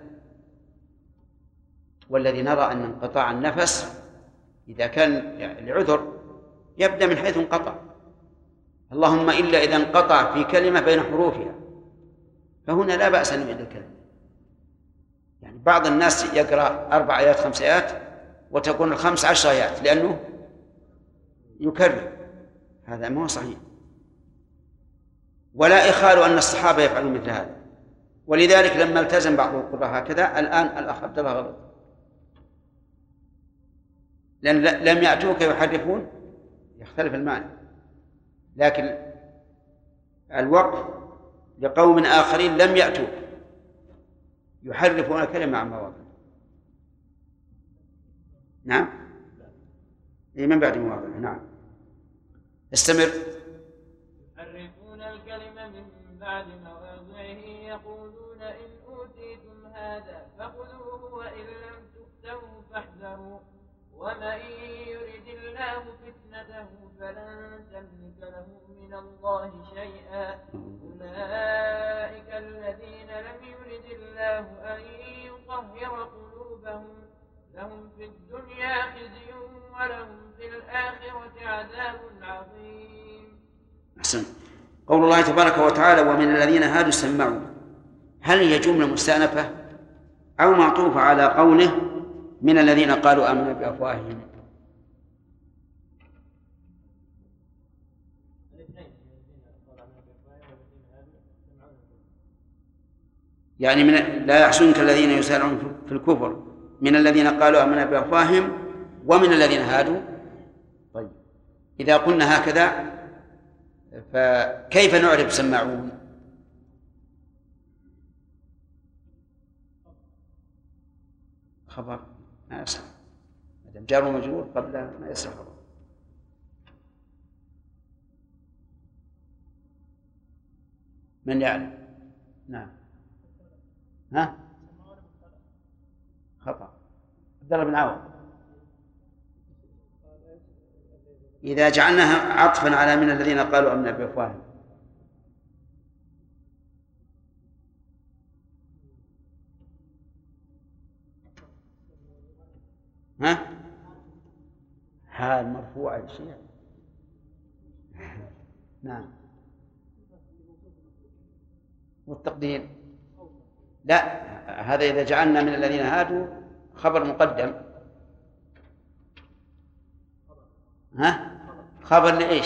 والذي نرى أن انقطاع النفس إذا كان لعذر يبدأ من حيث انقطع، اللهم إلا إذا انقطع في كلمة بين حروفها، فهنا لا بأس أن يعيد الكلمة. يعني بعض الناس يقرأ 4 آيات 5 آيات وتكون 15 آيات لأنه يكرر، هذا ما هو صحيح، ولا إخال أن الصحابة يفعلون مثل هذا. ولذلك لما التزم بعض القراء هكذا، الآن الأخ عبد الله غلط، لأن لم يأتوك يحرفون يختلف المعنى، لكن الوقف لقوم آخرين لم يأتوك يحرفون كلمة عن مواضع. نعم، من بعد مواضع. نعم، استمر. يحرفون الكلمة من بعد مواضعه يقولون إن أوتيتم هذا فخذوه وإن لم تؤتوه فاحذروا ومن يرد الله فتنته فلن تملك له من الله شيئا أولئك الذين لم يرد الله أن يطهر قلوبهم لهم في الدنيا خزي ولهم في الآخرة عذاب عظيم. أحسن. قول الله تبارك وتعالى ومن الذين هادوا سماعون، هل هي جملة مستأنفة أو معطوفة على قوله من الذين قالوا آمنا بأفواههم؟ يعني لا يحزنك الذين يسارعون في الكفر من الذين قالوا آمنا بأفواههم ومن الذين هادوا. طيب، إذا قلنا هكذا فكيف نعرف سماعون؟ خبر ما يصح، ما دام جار ومجرور قبله ما يصح خبر. من يعلم؟ نعم. ها؟ خطأ. عبد الله بن عوض. إذا جعلناها عطفا على من الذين قالوا آمنا بأفواههم. ها؟ حال مرفوع شيء. نعم. والتقدير لا، هذا إذا جعلنا من الذين هادوا خبر مقدم. ها؟ خبر لإيش؟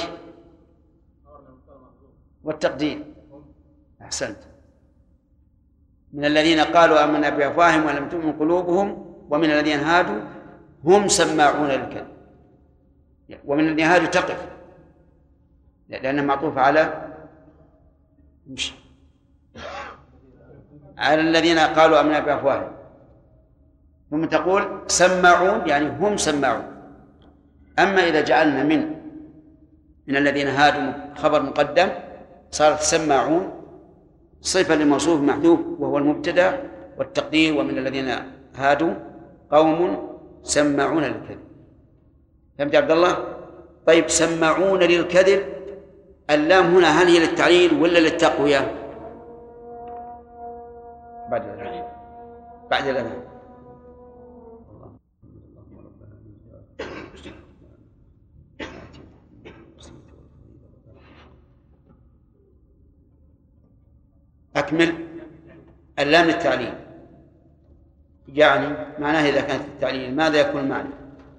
والتقدير أحسنت. من الذين قالوا آمنا بأفواههم ولم تؤمن قلوبهم ومن الذين هادوا هم سماعون للكذب. ومن الذين هادوا تقف لأنه معطوف على مش على الذين قالوا آمنا بأفواههم، ثم تقول سماعون يعني هم سماعون. أما إذا جعلنا من الذين هادوا خبر مقدم صارت سماعون صفة لموصوف محذوف وهو المبتدأ، والتقدير ومن الذين هادوا قوم سماعون للكذب. فهمت يا عبد الله؟ طيب سماعون للكذب، اللام هنا هل هي للتعليل ولا للتقوية؟ بعد الأذان. أكمل. اللام للتعليل يعني معناه إذا كانت التعليل ماذا يكون المعنى؟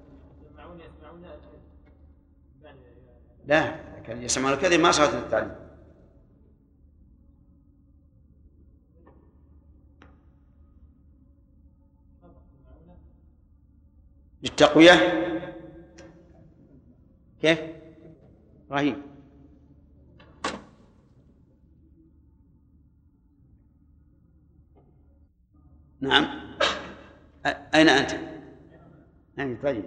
لا، كان يسمعون الكذب ما صارت للتعليل. للتقوية. كيف؟ رهيب. نعم. أين أنت؟ طيب.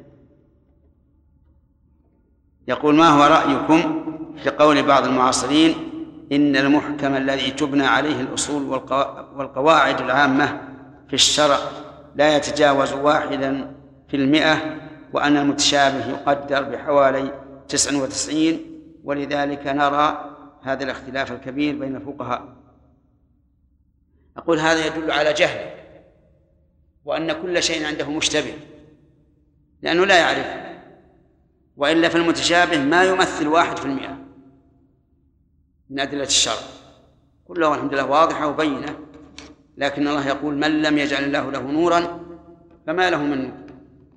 يقول ما هو رأيكم في قول بعض المعاصرين إن المحكم الذي تبنى عليه الأصول والقواعد العامة في الشرع لا يتجاوز 1%، وأن المتشابه يقدر بحوالي 99، ولذلك نرى هذا الاختلاف الكبير بين الفقهاء. أقول هذا يدل على جهل، وأن كل شيء عنده مشتبه لأنه لا يعرف، وإلا فالمتشابه ما يمثل 1% من أدلة الشرع، كلها الحمد لله واضحة وبينة. لكن الله يقول من لم يجعل الله له نورا فما له من نور.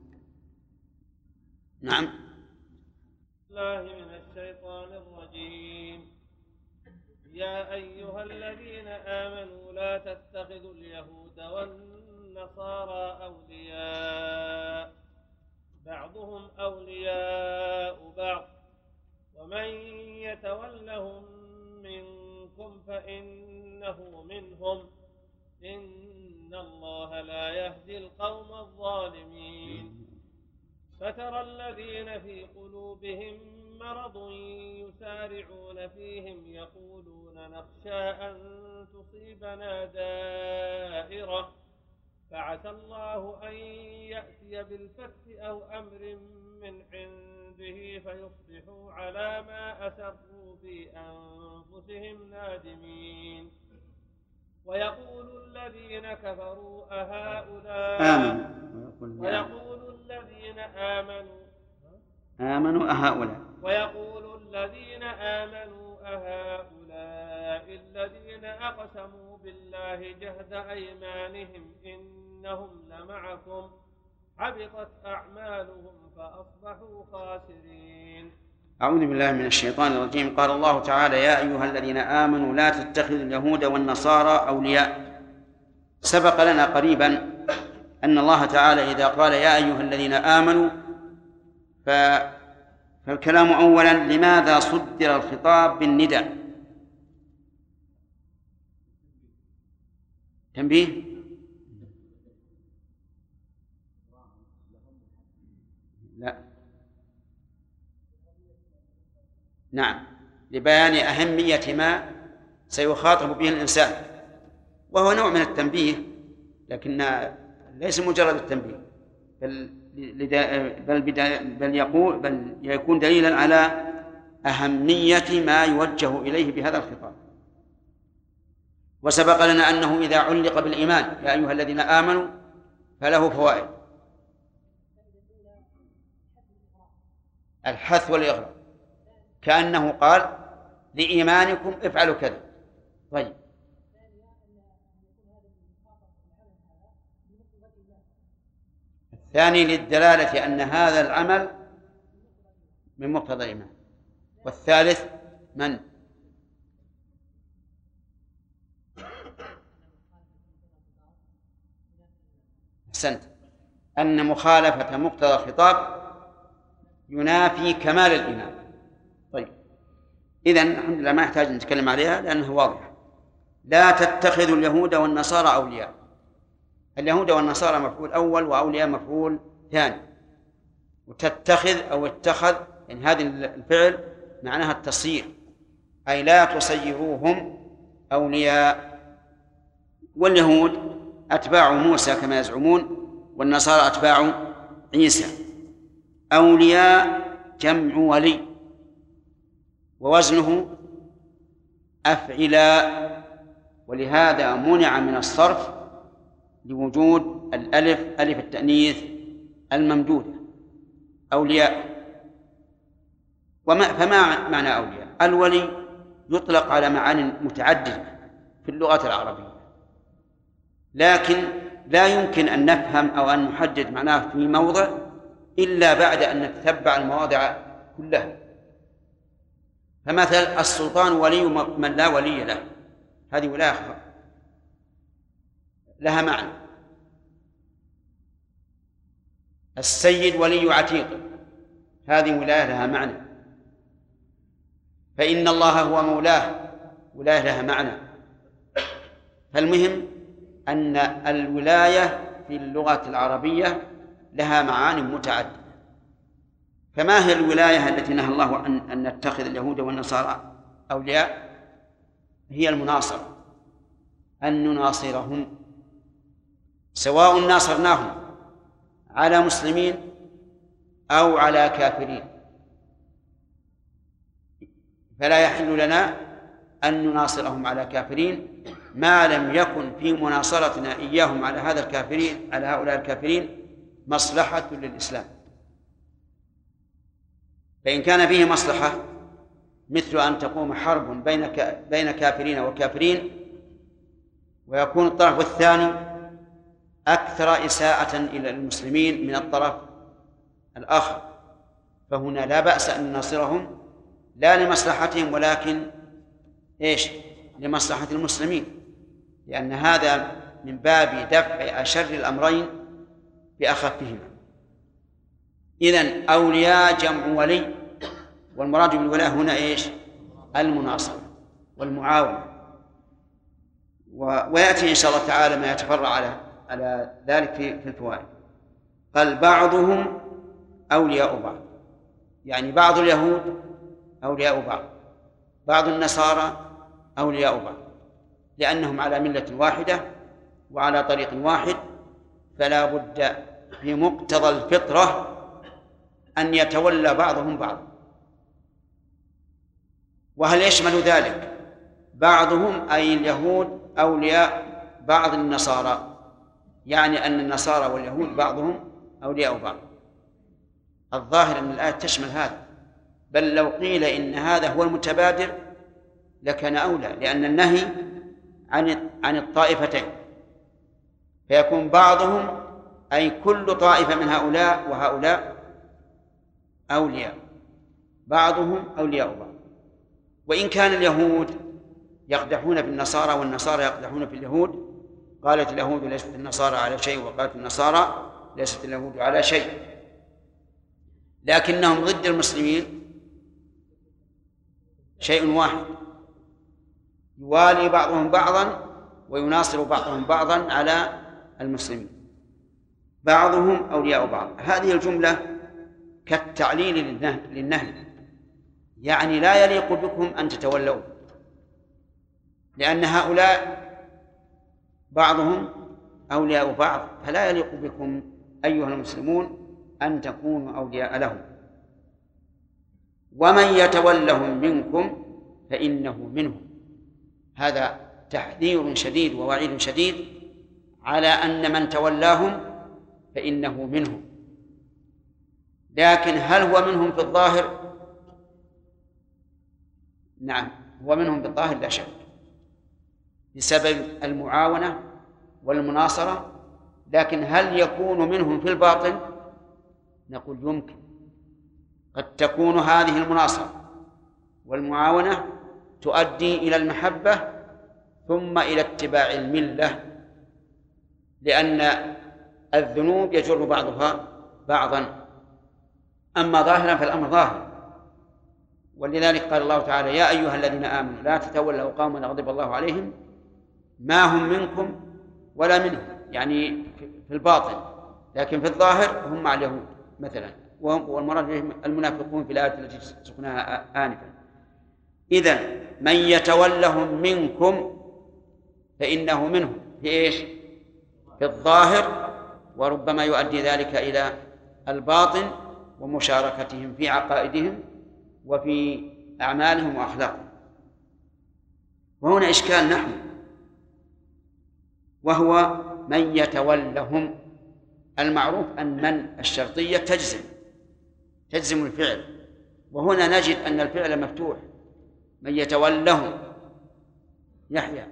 نعم. الله من الشيطان الرجيم. يا أيها الذين آمنوا لا تتخذوا اليهود والنصارى أولياء بعضهم أولياء بعض ومن يتولهم منكم فإنه منهم إن الله لا يهدي القوم الظالمين. فترى الذين في قلوبهم مرض يسارعون فيهم يقولون نخشى أن تصيبنا دائرة فعسى الله أن يأتي بالفتح أو أمر من عنده فيصبحوا على ما أسروا في أنفسهم نادمين. ويقول الذين كفروا أهؤلاء ويقول الذين آمنوا أهؤلاء ويقول الذين آمنوا أهؤلاء الذين أقسموا بالله جهد أيمانهم إنهم لمعكم حبطت أعمالهم فأصبحوا خاسرين. أعوذ بالله من الشيطان الرجيم. قال الله تعالى يا أيها الذين آمنوا لا تتخذوا اليهود والنصارى أولياء. سبق لنا قريبا أن الله تعالى إذا قال يا أيها الذين آمنوا فالكلام أولا لماذا صدر الخطاب بالنداء؟ تنبيه؟ لا. نعم، لبيان أهمية ما سيخاطب به الإنسان، وهو نوع من التنبيه، لكن ليس مجرد التنبيه، بل يكون دليلا على أهمية ما يوجه إليه بهذا الخطاب. وسبق لنا أنه إذا علق بالإيمان يا أيها الذين آمنوا فله فوائد. الحث والإغراء، كأنه قال لإيمانكم افعلوا كذا. طيب، الثاني للدلالة أن هذا العمل من مقتضى الإيمان. والثالث من؟ أحسنت، أن مخالفة مقتضى الخطاب ينافي كمال الإيمان. طيب، إذن الحمد لله ما يحتاج نتكلم عليها لأنها واضحة. لا تتخذوا اليهود والنصارى أولياء. اليهود والنصارى مفعول أول، وأولياء مفعول ثاني. وتتخذ أو اتخذ، يعني هذه الفعل معناها التصيير، أي لا تصيروهم أولياء. واليهود أتباع موسى كما يزعمون، والنصارى أتباع عيسى. أولياء جمع ولي، ووزنه أفعلاء، ولهذا منع من الصرف لوجود الألف، ألف التأنيث الممدودة، أولياء. فما معنى أولياء؟ الولي يطلق على معاني متعددة في اللغة العربية، لكن لا يمكن أن نفهم أو أن نحدد معناه في موضع إلا بعد أن نتتبع المواضع كلها. فمثل السلطان ولي من لا ولي له، هذه ولاية لها معنى. السيد ولي عتيق، هذه ولاية لها معنى. فإن الله هو مولاه، ولاية لها معنى. فالمهم أن الولاية في اللغة العربية لها معاني متعددة. فما هي الولاية التي نهى الله أن نتخذ اليهود والنصارى أولياء؟ هي المناصرة، أن نناصرهم، سواء ناصرناهم على مسلمين أو على كافرين، فلا يحل لنا أن نناصرهم على كافرين ما لم يكن في مناصرتنا إياهم على هذا الكافرين، على هؤلاء الكافرين، مصلحة للإسلام. فإن كان فيه مصلحة مثل أن تقوم حرب بين كافرين وكافرين، ويكون الطرف الثاني أكثر إساءة إلى المسلمين من الطرف الآخر، فهنا لا بأس أن نناصرهم لا لمصلحتهم ولكن لمصلحة المسلمين، لأن هذا من باب دفع أشر الأمرين بأخفهما. إذن أولياء جمع ولي، والمراد بالولاء هنا المناصرة والمعاونة. ويأتي إن شاء الله تعالى ما يتفرع على ذلك في الفوائد. قال بعضهم أولياء بعض، يعني بعض اليهود أولياء بعض، بعض النصارى أولياء بعض، لأنهم على ملة واحدة وعلى طريق واحد، فلا بد بمقتضى الفطرة أن يتولى بعضهم بعضا. وهل يشمل ذلك بعضهم أي اليهود أولياء بعض النصارى؟ يعني أن النصارى واليهود بعضهم أولياء بعض. الظاهر أن الآية تشمل هذا، بل لو قيل إن هذا هو المتبادر لكان أولى، لأن النهي عن الطائفتين، فيكون بعضهم أي كل طائفة من هؤلاء وهؤلاء أولياء، بعضهم أولياء بعض. وإن كان اليهود يقدحون في النصارى والنصارى يقدحون في اليهود، قالت اليهود ليست النصارى على شيء، وقالت النصارى ليست اليهود على شيء، لكنهم ضد المسلمين شيء واحد، يوالي بعضهم بعضا ويناصر بعضهم بعضا على المسلمين، بعضهم أولياء بعض. هذه الجملة كالتعليل للنهي، يعني لا يليق بكم أن تتولوا، لأن هؤلاء بعضهم أولياء بعض، فلا يليق بكم أيها المسلمون أن تكونوا أولياء لهم. ومن يتولهم منكم فإنه منهم. هذا تحذير شديد ووعيد شديد على أن من تولاهم فإنه منهم. لكن هل هو منهم في الظاهر؟ نعم، هو منهم في الظاهر لا شك، بسبب المعاونة والمناصرة. لكن هل يكون منهم في الباطن؟ نقول يمكن، قد تكون هذه المناصرة والمعاونة تؤدي إلى المحبة ثم إلى اتباع الملة، لأن الذنوب يجر بعضها بعضا. أما ظاهرا فالأمر ظاهر، ولذلك قال الله تعالى: يا أيها الذين آمنوا لا تتولوا قوما غضب الله عليهم ما هم منكم ولا منهم، يعني في الباطن، لكن في الظاهر هم مع اليهود مثلا، والمراد بهم المنافقون في الآية التي سقناها آنفا. إذن من يتولهم منكم فإنه منهم في إيش؟ في الظاهر، وربما يؤدي ذلك إلى الباطن ومشاركتهم في عقائدهم وفي أعمالهم وأخلاقهم. وهنا إشكال نحن، وهو من يتولهم. المعروف أن من الشرطية تجزم الفعل، وهنا نجد أن الفعل مفتوح، من يتولهم يحيى.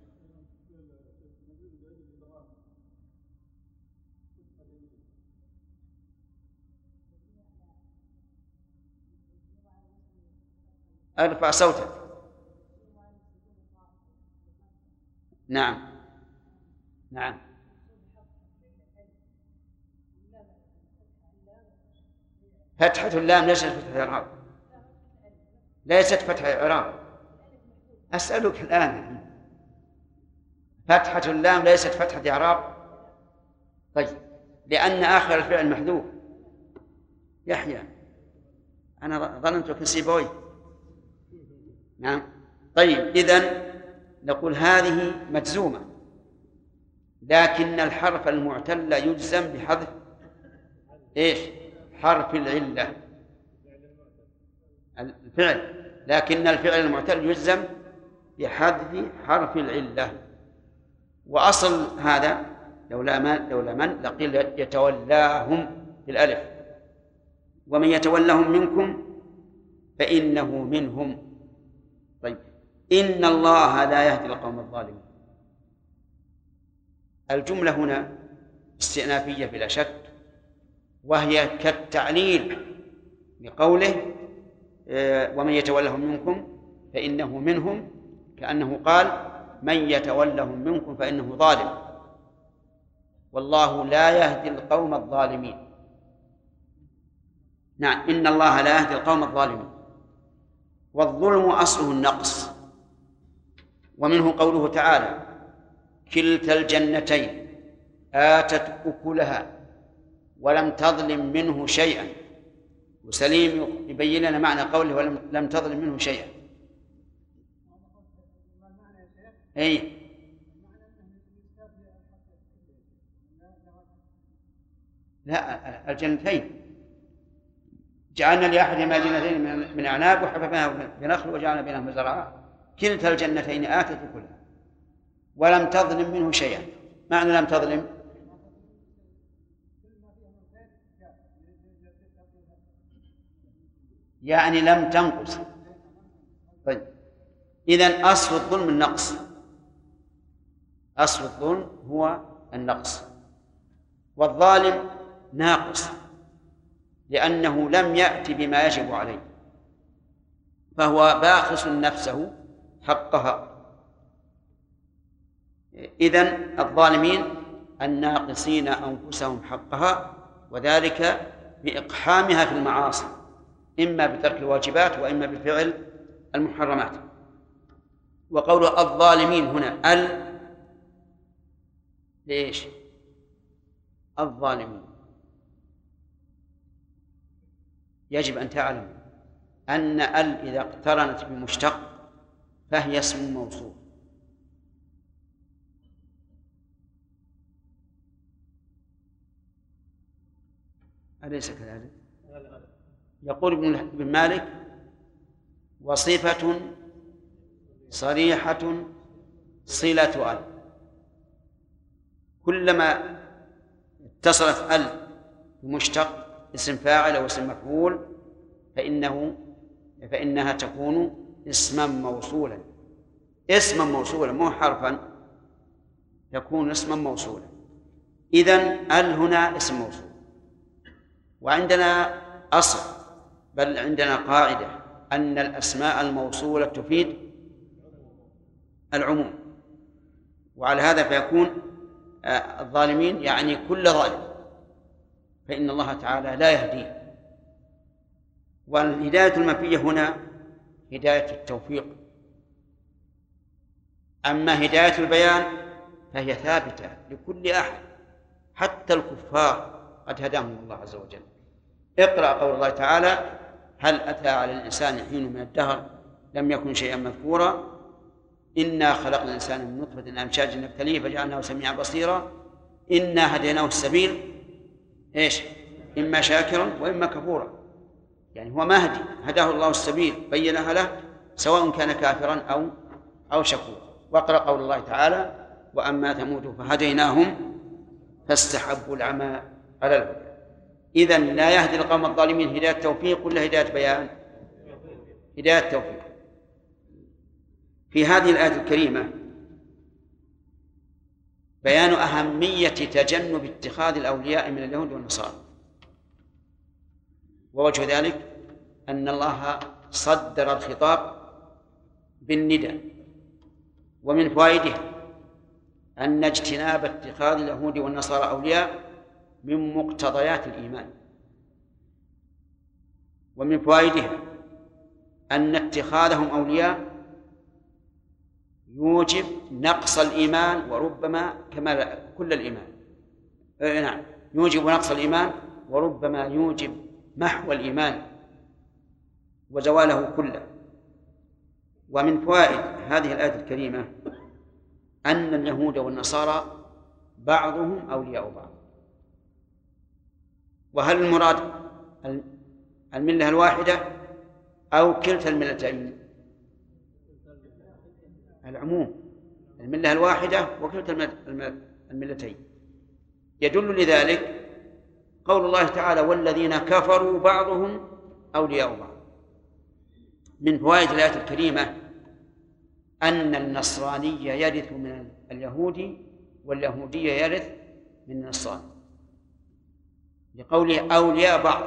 ارفع صوتك. نعم نعم. فتحة اللام ليست فتحة إعراب، ليست فتحة إعراب. أسألك الآن، فتحة اللام ليست فتحة إعراب؟ طيب، لأن آخر الفعل محذوف. يحيى، أنا ظننتك سيبوي. نعم. طيب، إذن نقول هذه مجزومة، لكن الحرف المعتل يجزم بحذف إيش؟ حرف العلة الفعل، لكن الفعل المعتل يجزم بحذف حرف العلة. وأصل هذا لولا من لقيل يتولاهم بالألف، ومن يتولهم منكم فإنه منهم. طيب، إن الله لا يهدي القوم الظالمين. الجملة هنا استئنافية بلا شك، وهي كالتعليل لقوله ومن يتولهم منكم فإنه منهم، كأنه قال من يتولهم منكم فإنه ظالم، والله لا يهدي القوم الظالمين. نعم، إن الله لا يهدي القوم الظالمين. والظلم أصله النقص، ومنه قوله تعالى كلتا الجنتين آتت أكلها ولم تظلم منه شيئا. وسليم يبين لنا معنى قوله ولم تظلم منه شيئا. أي لا، الجنتين جعلنا لأحدهما جنتين من أعناب وحففناها بنخل وجعلنا بينهما زرعا كلتا الجنتين آتت أكلها ولم تظلم منه شيئا. معنى لم تظلم يعني لم تنقص. طيب، إذن أصل الظلم النقص، أصل الظلم هو النقص، والظالم ناقص لأنه لم يأتي بما يجب عليه، فهو باخس نفسه حقها. إذن الظالمين الناقصين أنفسهم حقها، وذلك بإقحامها في المعاصي، إما بترك الواجبات وإما بفعل المحرمات. وقوله الظالمين هنا ليش؟ الظالمين يجب أن تعلم أن إذا اقترنت بمشتق فهي اسم موصول، أليس كذلك؟ يقول ابن مالك وصفة صريحة صلة أل، كلما اتصلت أل بمشتق اسم فاعل أو اسم مفعول فإنها تكون اسما موصولا، اسما موصولا مو حرفا، تكون اسما موصولا. إذن ال هنا اسم موصول. وعندنا أصل، بل عندنا قاعدة أن الأسماء الموصولة تفيد العموم، وعلى هذا فيكون الظالمين يعني كل ظالم، فإن الله تعالى لا يهدي. والهداية المنفية هنا هداية التوفيق، أما هداية البيان فهي ثابتة لكل أحد، حتى الكفار قد هداهم الله عز وجل. اقرأ قول الله تعالى: هل أتى على الإنسان حين من الدهر لم يكن شيئا مذكورا، إنا خلقنا الإنسان من نطفة أمشاج نبتليه فجعلناه سميعا بصيرا، إنا هديناه السبيل إيش؟ إما شاكرا وإما كفورا. يعني هو مهدي، هداه الله السبيل بينها له، سواء كان كافرا أو شكورا. واقرأ قول الله تعالى: وأما ثمود فهديناهم فاستحبوا العمى على الهدى. إذن لا يهدي القوم الظالمين هداية توفيق ولا هداية بيان؟ هداية توفيق. في هذه الآية الكريمة بيان أهمية تجنب اتخاذ الأولياء من اليهود والنصارى، ووجه ذلك أن الله صدر الخطاب بالنداء. ومن فوائده أن اجتناب اتخاذ اليهود والنصارى أولياء من مقتضيات الإيمان. ومن فوائده أن اتخاذهم أولياء يوجب نقص الإيمان وربما كمال كل الإيمان. نعم، يوجب نقص الإيمان وربما يوجب محو الإيمان وزواله كله. ومن فوائد هذه الآية الكريمة أن اليهود والنصارى بعضهم أولياء بعض. وهل المراد الملة الواحدة أو كلتا الملتين؟ العموم، الملة الواحدة وكلتا الملتين. يدل لذلك قول الله تعالى: والذين كفروا بعضهم أولياء بعض. من فوائد الآية الكريمة أن النصراني يرث من اليهود واليهودي يرث من النصراني، لقوله أولياء بعض،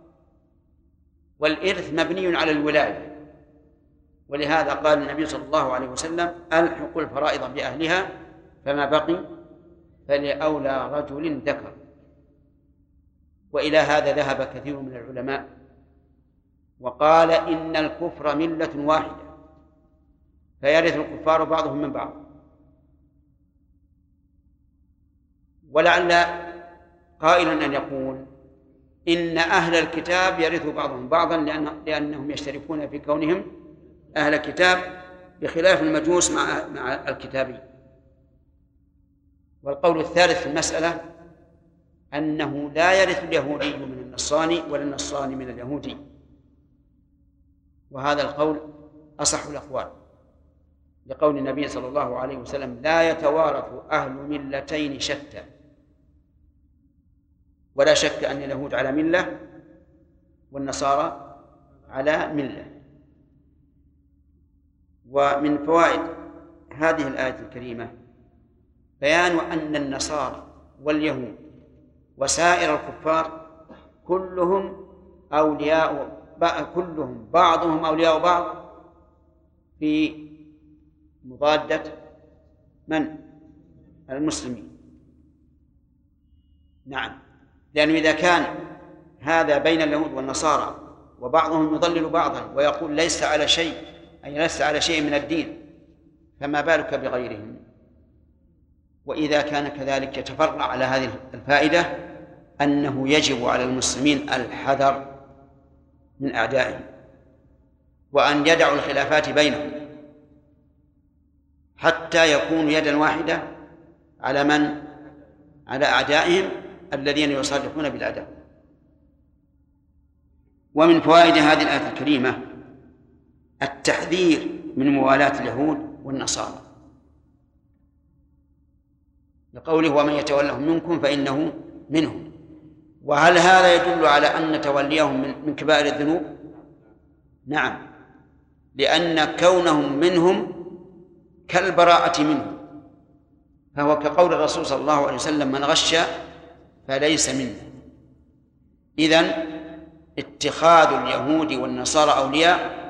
والإرث مبني على الولاية. ولهذا قال النبي صلى الله عليه وسلم: ألحقوا الفرائض بأهلها فما بقي فلأولى رجل ذكر. وإلى هذا ذهب كثير من العلماء وقال إن الكفر ملة واحدة، فيرث الكفار بعضهم من بعض. ولعل قائلا أن يقول إن أهل الكتاب يرثوا بعضهم بعضا لأنهم يشتركون في كونهم أهل الكتاب، بخلاف المجوس مع الكتابي. والقول الثالث في المسألة أنه لا يرث اليهودي من النصراني ولا النصراني من اليهودي، وهذا القول أصح الأقوال، لقول النبي صلى الله عليه وسلم: لا يتوارث أهل ملتين شتى. ولا شك أن اليهود على ملة والنصارى على ملة. ومن فوائد هذه الآية الكريمة بيان أن النصارى واليهود وسائر الكفار كلهم بعضهم أولياء بعض في مضادة من؟ المسلمين. نعم، لأنه إذا كان هذا بين اليهود والنصارى وبعضهم يضلل بعضا ويقول ليس على شيء، أي ليس على شيء من الدين، فما بالك بغيرهم؟ وإذا كان كذلك يتفرع على هذه الفائدة أنه يجب على المسلمين الحذر من أعدائهم، وأن يدعوا الخلافات بينهم حتى يكون يدا واحدة على من؟ على أعدائهم الذين يصرحون بالعداوة. ومن فوائد هذه الآية الكريمة التحذير من موالاة اليهود والنصارى، لقوله: ومن يتولهم منكم فإنه منهم. وهل هذا يدل على أن توليهم من كبائر الذنوب؟ نعم، لأن كونهم منهم كالبراءة منهم، فهو كقول الرسول صلى الله عليه وسلم: من غش فليس منا. إذن اتخاذ اليهود والنصارى أولياء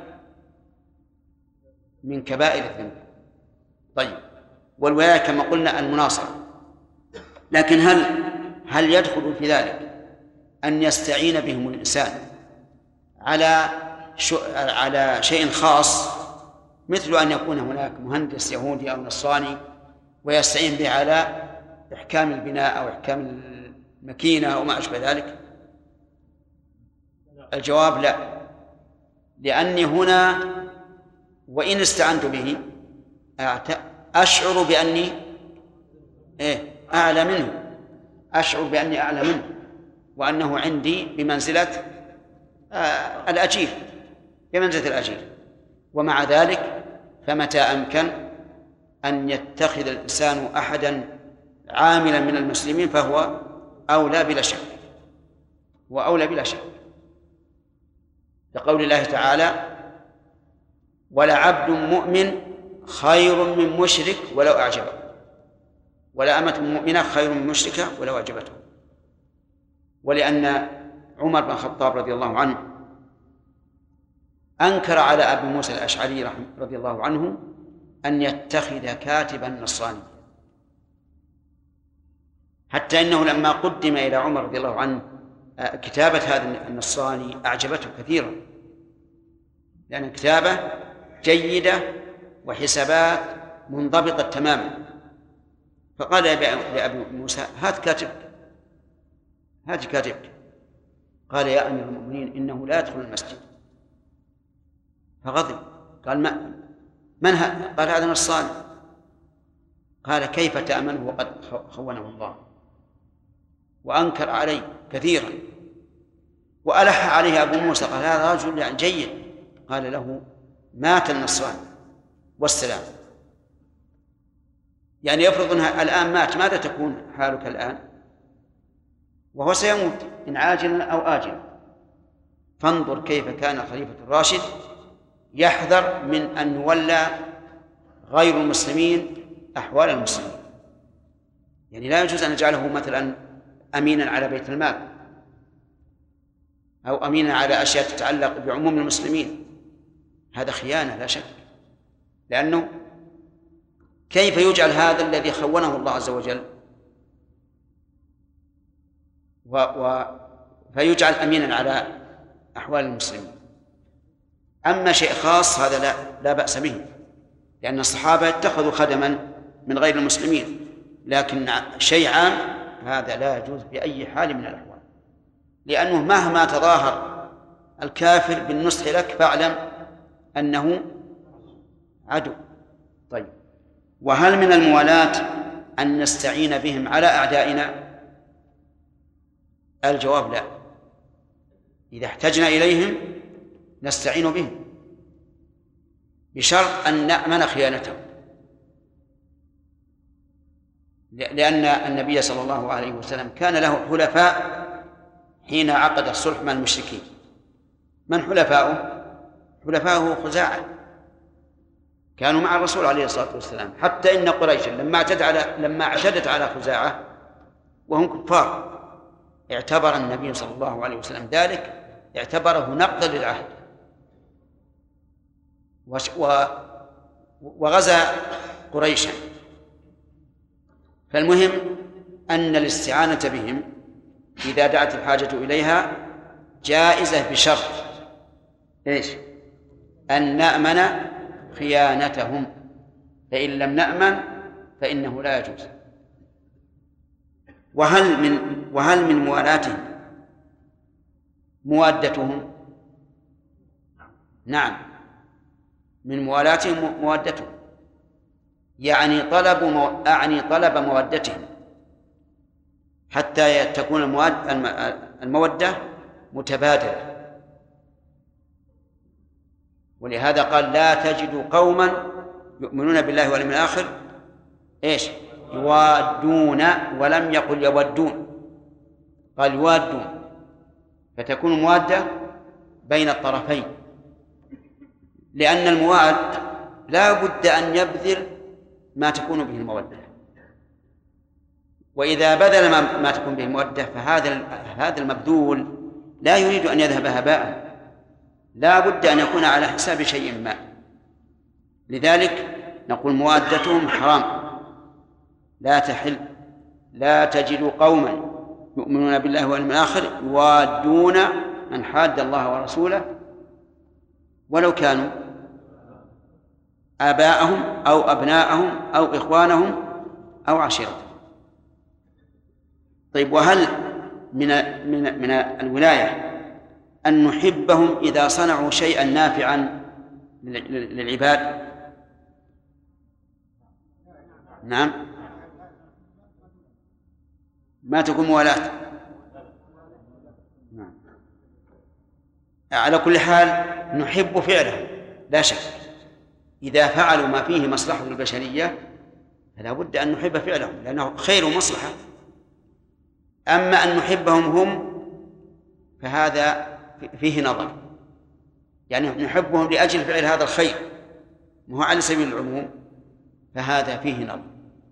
من كبائر الذنوب. طيب، والولاية كما قلنا المناصرة، لكن هل يدخل في ذلك أن يستعين بهم الإنسان على شيء خاص، مثل أن يكون هناك مهندس يهودي أو نصراني ويستعين به على إحكام البناء أو إحكام الماكينة أو ما أشبه ذلك؟ الجواب لا، لأني هنا وإن استعنت به أشعر بأني أعلى منه، أشعر بأني أعلى منه، وأنه عندي بمنزلة الأجير، بمنزلة الأجير. ومع ذلك فمتى أمكن أن يتخذ الإنسان أحدا عاملا من المسلمين فهو أولى بلا شك، وأولى بلا شك، لقول الله تعالى: ولعبد مؤمن خير من مشرك ولو أعجبه، ولأمة مؤمنة خير من مشركة ولو أعجبته. ولأن عمر بن الخطاب رضي الله عنه أنكر على أبي موسى الأشعري رضي الله عنه أن يتخذ كاتبا نصرانيا، حتى إنه لما قدم إلى عمر رضي الله عنه كتابة هذا النصراني أعجبته كثيرا، لأن كتابة جيدة وحسابات منضبطة تماما. فقال لأبي موسى: هات كاتبك. قال: يا أمير المؤمنين، إنه لا يدخل المسجد. فغضب، قال: من هذا؟ قال: هذا نصراني. قال: كيف تأمنه وقد خونه الله؟ وأنكر عليه كثيرا، وألح عليه أبو موسى، قال: هذا رجل يعني جيد. قال له: مات النصراني والسلام. يعني يفرض أنها الآن مات، ماذا تكون حالك الآن؟ وهو سيموت إن عاجلا أو آجلا. فانظر كيف كان الخليفة الراشد يحذر من أن يولى غير المسلمين أحوال المسلمين. يعني لا يجوز أن نجعله مثلا أمينا على بيت المال أو أمينا على أشياء تتعلق بعموم المسلمين، هذا خيانة لا شك، لأنه كيف يجعل هذا الذي خونه الله عز وجل فيجعل أمينا على أحوال المسلمين؟ أما شيء خاص هذا لا بأس به، لأن الصحابة اتخذوا خدما من غير المسلمين، لكن شيء عام هذا لا يجوز بأي حال من الأحوال، لأنه مهما تظاهر الكافر بالنصح لك فاعلم أنه عدو. طيب، وهل من الموالاة أن نستعين بهم على أعدائنا؟ الجواب لا. إذا احتجنا إليهم نستعين بهم بشرط أن نأمن خيانتهم، لأن النبي صلى الله عليه وسلم كان له حلفاء حين عقد الصلح مع المشركين. من حلفاؤه؟ حلفاؤه خزاعة، كانوا مع الرسول عليه الصلاة والسلام، حتى إن قريشا لما اعتدت على خزاعة وهم كفار اعتبر النبي صلى الله عليه وسلم ذلك، اعتبره نقضا للعهد، وغزا قريشا. فالمهم أن الاستعانة بهم إذا دعت الحاجة إليها جائزة بشرط إيش؟ أن نأمن خيانتهم، فإن لم نأمن فإنه لا يجوز. وهل من موالاتهم موادتهم؟ نعم، من موالاتهم موادتهم، يعني طلب مودتهم حتى تكون المودة متبادلة. ولهذا قال: لا تجد قوما يؤمنون بالله واليوم الآخر إيش؟ يوادون، ولم يقل يودون. قال يوادون، فتكون موادة بين الطرفين، لأن المواد لا بد أن يبذل ما تكون به المودة، وإذا بذل ما تكون به المودة فهذا المبذول لا يريد أن يذهب هباء، لا بد أن يكون على حساب شيء ما. لذلك نقول موادتهم حرام لا تحل. لا تجد قوما يؤمنون بالله واليوم الآخر يوادون من حاد الله ورسوله ولو كانوا آباءهم أو أبناءهم أو إخوانهم أو عشيرتهم. طيب، وهل من الولاية أن نحبهم إذا صنعوا شيئا نافعا للعباد؟ نعم، ما تكون موالاة. نعم. على كل حال نحب فعلهم لا شك، إذا فعلوا ما فيه مصلحة البشرية فلا بد أن نحب فعلهم لأنه خير ومصلحة. أما أن نحبهم هم فهذا فيه نظر، يعني نحبهم لأجل فعل هذا الخير وهو على سبيل العموم، فهذا فيه نظر.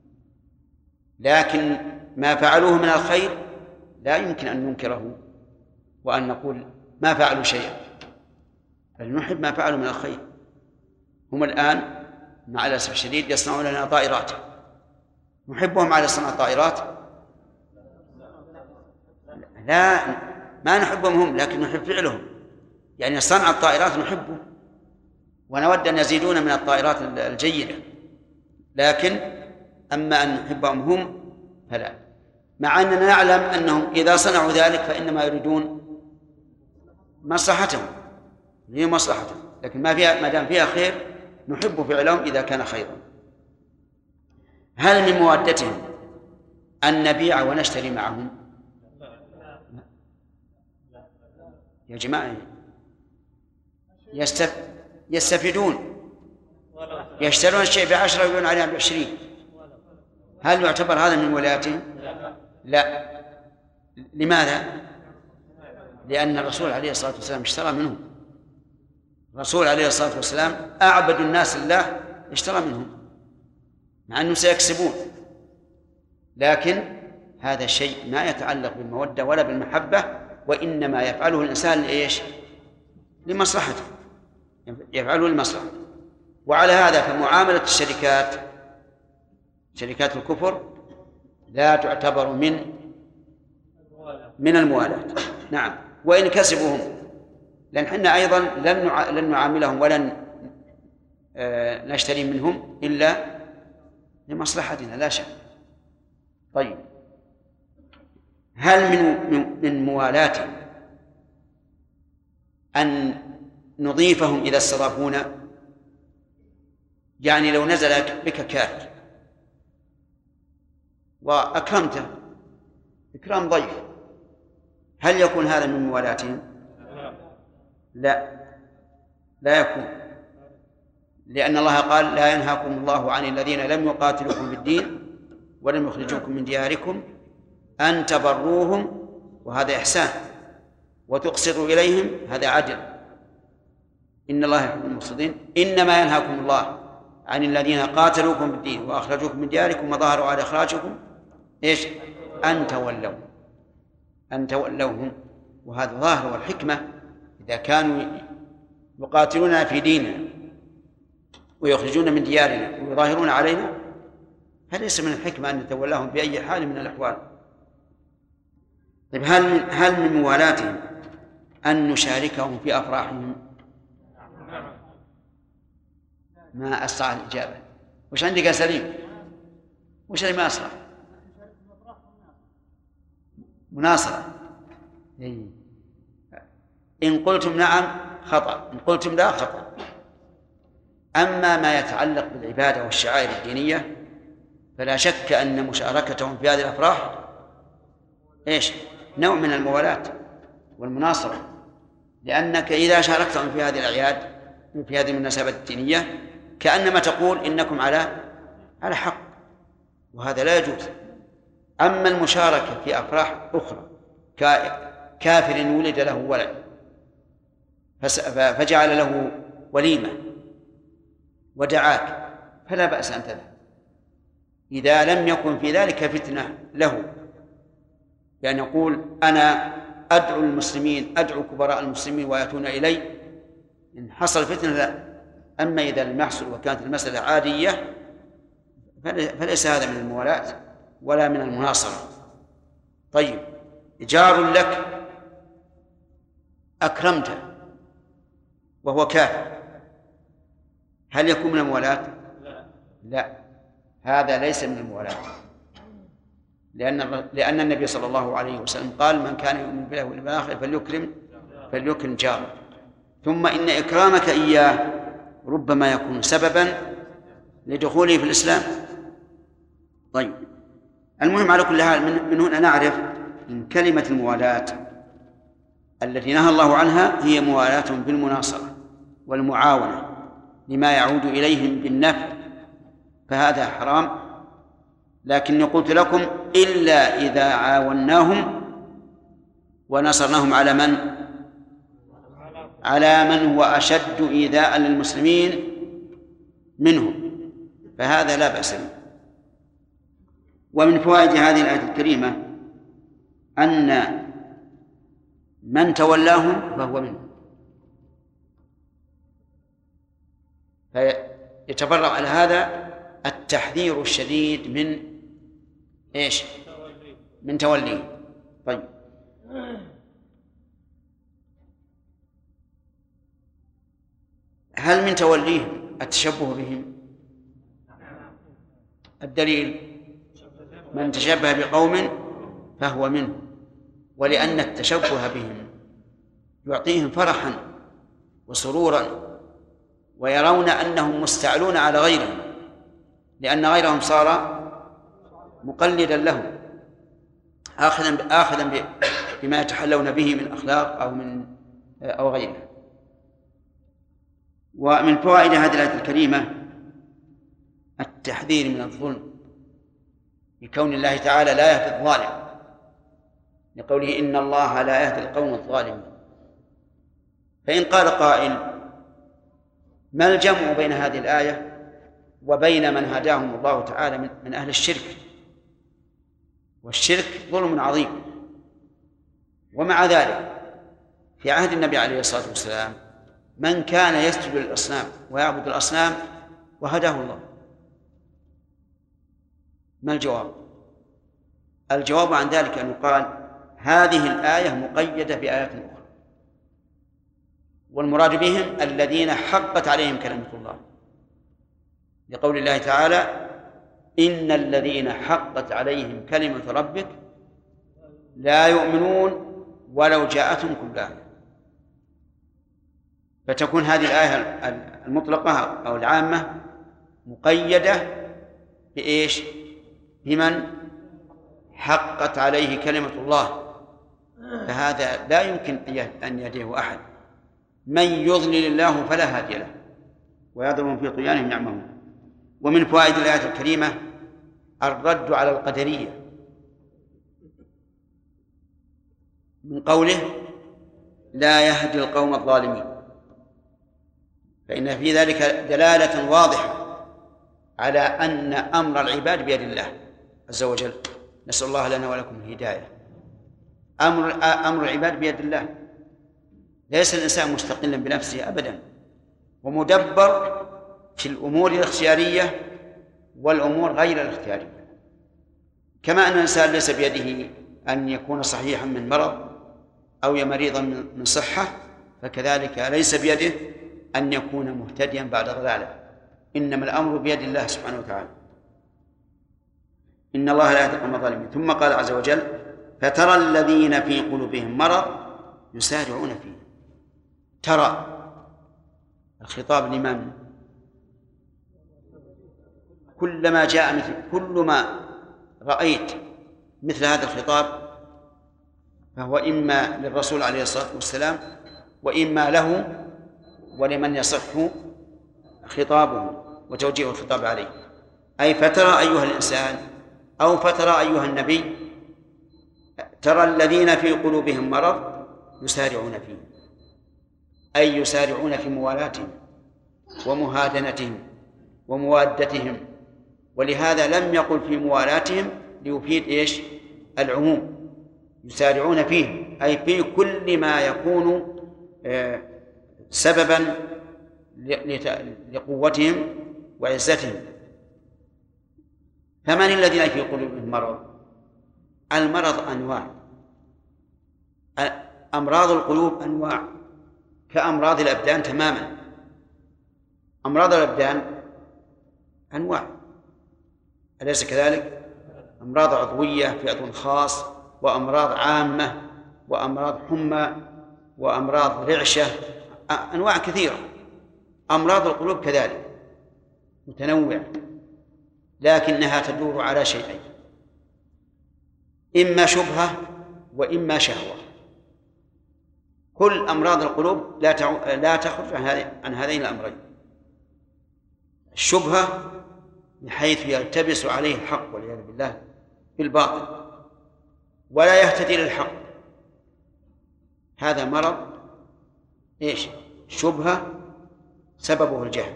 لكن ما فعلوه من الخير لا يمكن أن ننكره وأن نقول ما فعلوا شيئا، بل نحب ما فعلوا من الخير. هم الآن مع الأسف الشديد يصنعون لنا طائرات، نحبهم على صنع الطائرات؟ لا، ما نحبهم هم، لكن نحب فعلهم. يعني صنع الطائرات نحبه ونود أن يزيدون من الطائرات الجيدة، لكن أما أن نحبهم هم فلا، مع أننا نعلم أنهم إذا صنعوا ذلك فإنما يريدون مصلحتهم، هي مصلحتهم، لكن ما دام فيها خير نحب فعلهم إذا كان خيرا. هل من موادتهم أن نبيع ونشتري معهم؟ يا جماعة يستفيدون، يشترون الشيء ب10 ويبيعون عليه ب20، هل يعتبر هذا من ولايتهم؟ لا. لماذا؟ لأن الرسول عليه الصلاة والسلام اشترى منهم. الرسول عليه الصلاة والسلام أعبد الناس لله اشترى منهم، مع أنهم سيكسبون، لكن هذا الشيء ما يتعلق بالمودة ولا بالمحبة، وإنما يفعله الإنسان لإيش؟ لمصلحته، يفعله لمصلحته. وعلى هذا فمعاملة شركات الكفر لا تعتبر من الموالاة. نعم، وإن كسبوهم، لأن حنا أيضا لن نعاملهم ولن نشتري منهم إلا لمصلحتنا لا شك. طيب، هل من موالاتهم أن نضيفهم إذا استضافونا؟ يعني لو نزل بك كاتب وأكرمته إكرام ضيف، هل يكون هذا من موالاتهم؟ لا يكون، لأن الله قال لا ينهاكم الله عن الذين لم يقاتلوكم في الدين ولم يخرجوكم من دياركم أن تبروهم، وهذا إحسان، وتقسطوا إليهم، هذا عدل، إن الله يحب المقسطين. إنما ينهاكم الله عن الذين قاتلوكم في الدين وأخرجوكم من دياركم وظاهروا على إخراجكم إيش؟ أن تولوهم، وهذا ظاهر والحكمة. إذا كانوا يقاتلوننا في ديننا ويخرجون من ديارنا ويظاهرون علينا فليس من الحكمة أن نتولاهم بأي حال من الأحوال. طيب، هل من موالاتهم أن نشاركهم في أفراحهم؟ ما أسرع الإجابة. وش عندك يا سليم؟ وش اللي ما أسرع؟ مناصرة. إن قلتم نعم خطأ، إن قلتم لا خطأ. أما ما يتعلق بالعبادة والشعائر الدينية فلا شك أن مشاركتهم في هذه الأفراح إيش؟ نوع من الموالاة والمناصرة، لأنك إذا شاركتهم في هذه الأعياد في هذه المناسبات الدينية كأنما تقول إنكم على حق، وهذا لا يجوز. أما المشاركة في أفراح أخرى كافر ولد له ولد فجعل له وليمة ودعاك فلا بأس أن تذهب إذا لم يكن في ذلك فتنة له، بأن يقول أنا أدعو المسلمين، أدعو كبراء المسلمين ويأتون إلي، إن حصل فتنة لا. أما إذا لم يحصل وكانت المسألة عادية فليس هذا من الموالاة ولا من المناصرة. طيب، جار لك أكرمته وهو كافر، هل يكون من الموالاة؟ لا، هذا ليس من الموالاة، لأن النبي صلى الله عليه وسلم قال من كان يؤمن بالله واليوم الآخر فليكرم جاره. ثم إن إكرامك إياه ربما يكون سببا لدخوله في الإسلام. طيب، المهم على كل حال من هنا نعرف أن كلمة الموالاة التي نهى الله عنها هي موالاة بالمناصرة والمعاونة لما يعود إليهم بالنفع، فهذا حرام. لكني قلت لكم إلا إذا عاوناهم ونصرناهم على من هو أشد إيذاء للمسلمين منهم، فهذا لا بأس به. ومن فوائد هذه الآية الكريمة أن من تولاهم فهو منهم، فيتبرع على هذا التحذير الشديد من إيش؟ من توليه. طيب، هل من توليهم التشبه بهم؟ الدليل من تشبه بقوم فهو منه، ولأن التشبه بهم يعطيهم فرحا وسرورا ويرون أنهم مستعلون على غيرهم، لأن غيرهم صار مقلدا لهم آخذا بما يتحلون به من أخلاق أو غيره. ومن فوائد هذه الآية الكريمة التحذير من الظلم، بكون الله تعالى لا يهدي الظالم، لقوله إن الله لا يهدي القوم الظالمين. فإن قال قائل ما الجمع بين هذه الآية وبين من هداهم الله تعالى من أهل الشرك؟ والشرك ظلم عظيم، ومع ذلك في عهد النبي عليه الصلاة والسلام من كان يسجد للأصنام ويعبد الأصنام وهداه الله. ما الجواب؟ الجواب عن ذلك أن يقال هذه الآية مقيدة بآيات أخرى، والمراد بهم الذين حقت عليهم كلمة الله، لقول الله تعالى إن الذين حقت عليهم كلمة ربك لا يؤمنون ولو جاءتهم كل آية. فتكون هذه الآية المطلقة أو العامة مقيدة بإيش؟ بمن حقت عليه كلمة الله، فهذا لا يمكن أن يهديه أحد. من يضلل الله فلا هادي له ويضربهم في طغيانهم يعمهون. ومن فوائد الآية الكريمة الرد على القدرية من قوله لا يهدي القوم الظالمين، فإن في ذلك دلالة واضحة على أن أمر العباد بيد الله عز وجل. نسأل الله لنا ولكم الهداية. أمر العباد بيد الله، ليس الإنسان مستقلا بنفسه أبدا، ومدبر في الأمور الاختيارية والأمور غير الاختيارية. كما أن الإنسان ليس بيده أن يكون صحيحا من مرض أو مريضا من صحة، فكذلك ليس بيده أن يكون مهتديا بعد ضلاله، إنما الأمر بيد الله سبحانه وتعالى. إن الله لا يهدي القوم الظالمين. ثم قال عز وجل فترى الذين في قلوبهم مرض يسارعون فيه. ترى الخطاب لمن؟ كلما جاء كل ما رأيت مثل هذا الخطاب فهو إما للرسول عليه الصلاة والسلام وإما له ولمن يصح خطابه وتوجيه الخطاب عليه. أي فترى أيها الإنسان أو فترى أيها النبي ترى الذين في قلوبهم مرض يسارعون فيه، أي يسارعون في موالاتهم ومهادنتهم وموادتهم، ولهذا لم يقل في موالاتهم ليفيد إيش؟ العموم. يسارعون فيه أي في كل ما يكون سببا لقوتهم وعزتهم. فمن الذين في قلوبهم مرض؟ المرض أنواع، أمراض القلوب أنواع كأمراض الأبدان تماما. أمراض الأبدان أنواع، أليس كذلك؟ أمراض عضوية في عضو خاص، وأمراض عامة، وأمراض حمى، وأمراض رعشة، أنواع كثيرة. أمراض القلوب كذلك متنوعة، لكنها تدور على شيئين: إما شبهة وإما شهوة. كل أمراض القلوب لا تخرج عن هذين الأمرين: الشبهة بحيث يلتبس عليه الحق والعياذ بالله بالباطل ولا يهتدي للحق، هذا مرض إيش؟ شبهة سببه الجهل.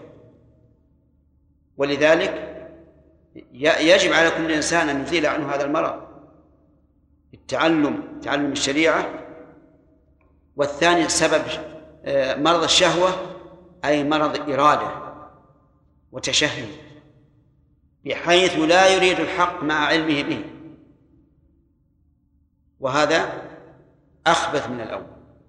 ولذلك يجب على كل إنسان أن يزيل عنه هذا المرض تعلم الشريعة. والثاني سبب مرض الشهوة أي مرض إرادة وتشهي، بحيث لا يريد الحق مع علمه به، وهذا أخبث من الأول،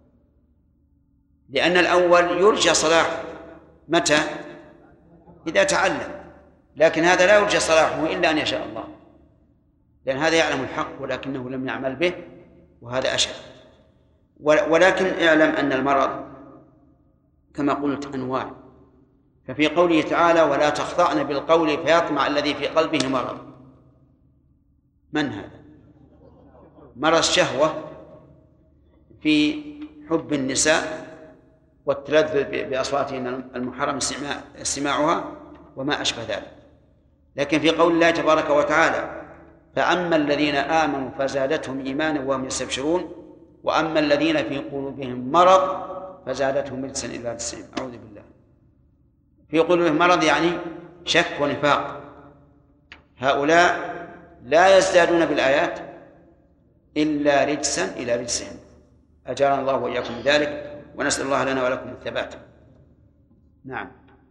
لأن الأول يرجى صلاحه متى؟ إذا تعلم، لكن هذا لا يرجى صلاحه إلا أن يشاء الله، لأن هذا يعلم الحق ولكنه لم يعمل به، وهذا أشد. ولكن اعلم أن المرض كما قلت أنواع. ففي قوله تعالى: ولا تخضعن بالقول فيطمع الذي في قلبه مرض، من هذا؟ مرض الشهوة في حب النساء والتلذذ بأصواتهن المحرم استماعها وما أشبه ذلك. لكن في قول الله تبارك وتعالى: فأما الذين آمنوا فزادتهم إيمانا وهم يستبشرون، وأما الذين في قلوبهم مرض فزادتهم رجسا إلى رجسهم. أعوذ بالله. في قلوبهم مرض يعني شك ونفاق، هؤلاء لا يزدادون بالآيات إلا رجسا إلى رجسهم. أجارنا الله وإياكم بذلك، ونسأل الله لنا ولكم الثبات. نعم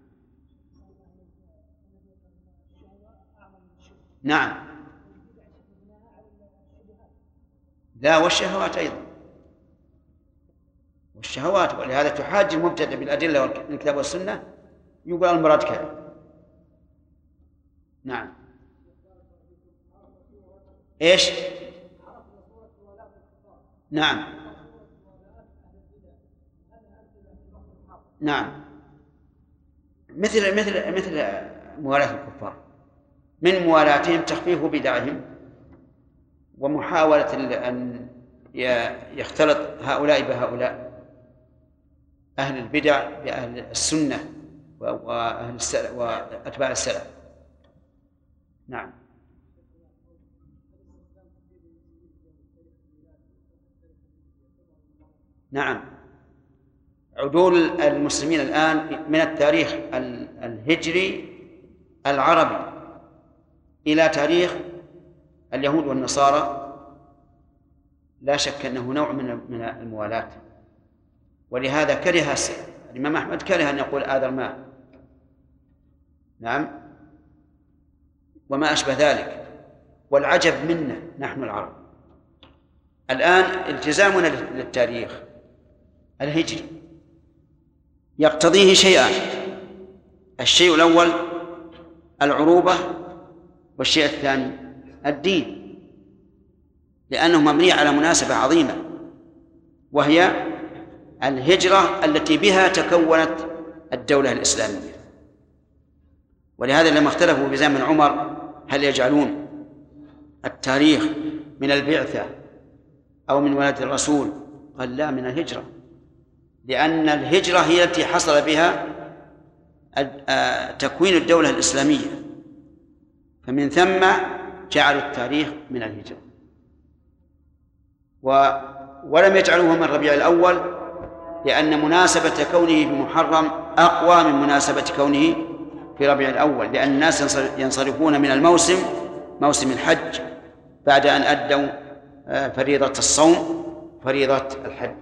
نعم، لا، والشهوات أيضا، والشهوات. ولهذا تحاج المبتدع بالأدلة والكتاب والسنة، يقول المراد كذا. نعم. إيش؟ نعم نعم، مثل موالاة الكفار، من موالاتهم تخفيف بدعهم ومحاولة أن يختلط هؤلاء بهؤلاء، أهل البدع بأهل السنة وأهل السلف وأتباع السلف. نعم. نعم، عدول المسلمين الآن من التاريخ الهجري العربي إلى تاريخ اليهود والنصارى لا شك أنه نوع من الموالاة، ولهذا كره الإمام أحمد كره أن يقول آذر ماء. نعم، وما أشبه ذلك. والعجب منا نحن العرب الآن التزامنا للتاريخ الهجري يقتضيه شيئان: الشيء الأول العروبة، والشيء الثاني الدين، لأنه مبني على مناسبة عظيمة، وهي الهجرة التي بها تكونت الدولة الإسلامية. ولهذا لما اختلفوا في زمن عمر هل يجعلون التاريخ من البعثة أو من ولادة الرسول، قال لا، من الهجرة، لأن الهجرة هي التي حصل بها تكوين الدولة الإسلامية، فمن ثم جعلوا التاريخ من الهجرة. ولم يجعلوه من ربيع الأول لأن مناسبة كونه في محرم أقوى من مناسبة كونه في ربيع الأول، لأن الناس ينصرفون من الموسم موسم الحج بعد أن أدوا فريضة الصوم فريضة الحج.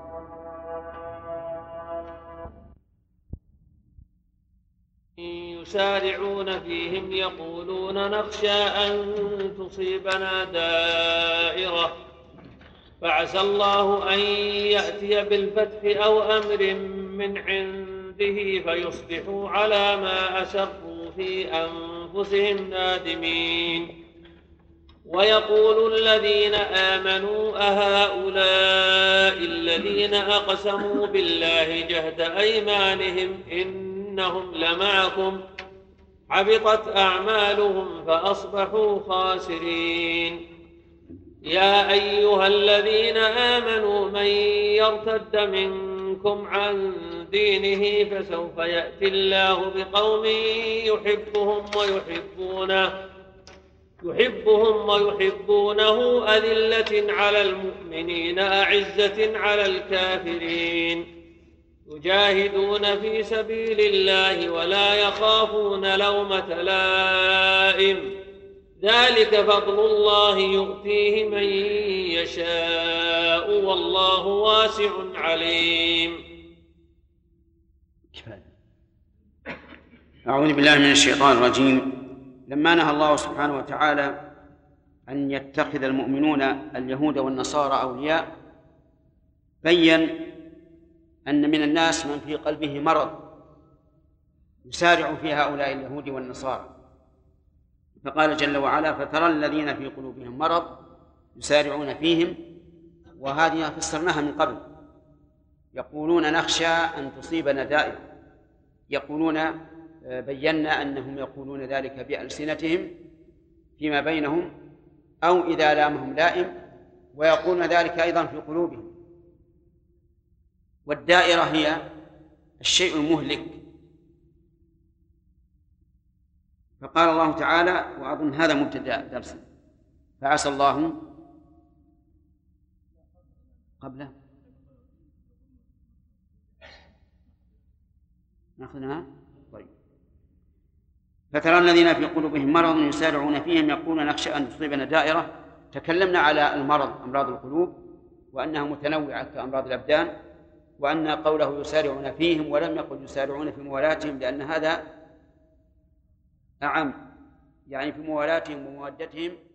يسارعون فيهم يقولون نخشى أن تصيبنا دائرة فعسى الله أن يأتي بالفتح أو أمر من عنده فيصبحوا على ما أسروا في أنفسهم نادمين. ويقول الذين آمنوا أهؤلاء الذين أقسموا بالله جهد أيمانهم إنهم لمعكم حبطت أعمالهم فأصبحوا خاسرين. يا أيها الذين آمنوا من يرتد منكم عن دينه فسوف يأتي الله بقوم يحبهم ويحبونه أذلة على المؤمنين أعزة على الكافرين يجاهدون في سبيل الله ولا يخافون لومة لائم ذلك فضل الله يؤتيه من يشاء والله واسع عليم. أعوذ بالله من الشيطان الرجيم. لما نهى الله سبحانه وتعالى أن يتخذ المؤمنون اليهود والنصارى أولياء بين أن من الناس من في قلبه مرض يسارع في هؤلاء اليهود والنصارى، فقال جل وعلا فترى الذين في قلوبهم مرض يسارعون فيهم، وهذه فسرناها من قبل. يقولون نخشى أن تصيبنا دائرة، يقولون بينا أنهم يقولون ذلك بألسنتهم فيما بينهم أو إذا لامهم لائم، ويقولون ذلك أيضا في قلوبهم. والدائرة هي الشيء المهلك. فقال الله تعالى، وأظن هذا مبتدأ درس، فعسى الله قبله نأخذها. طيب. فترى الذين في قلوبهم مرض يسارعون فيهم يقولون نخشى أن تصيبنا دائرة. تكلمنا على المرض أمراض القلوب وأنها متنوعة كأمراض الأبدان، وأن قوله يسارعون فيهم ولم يقل يسارعون في موالاتهم، لأن هذا أعم، يعني في موالاتهم ومودتهم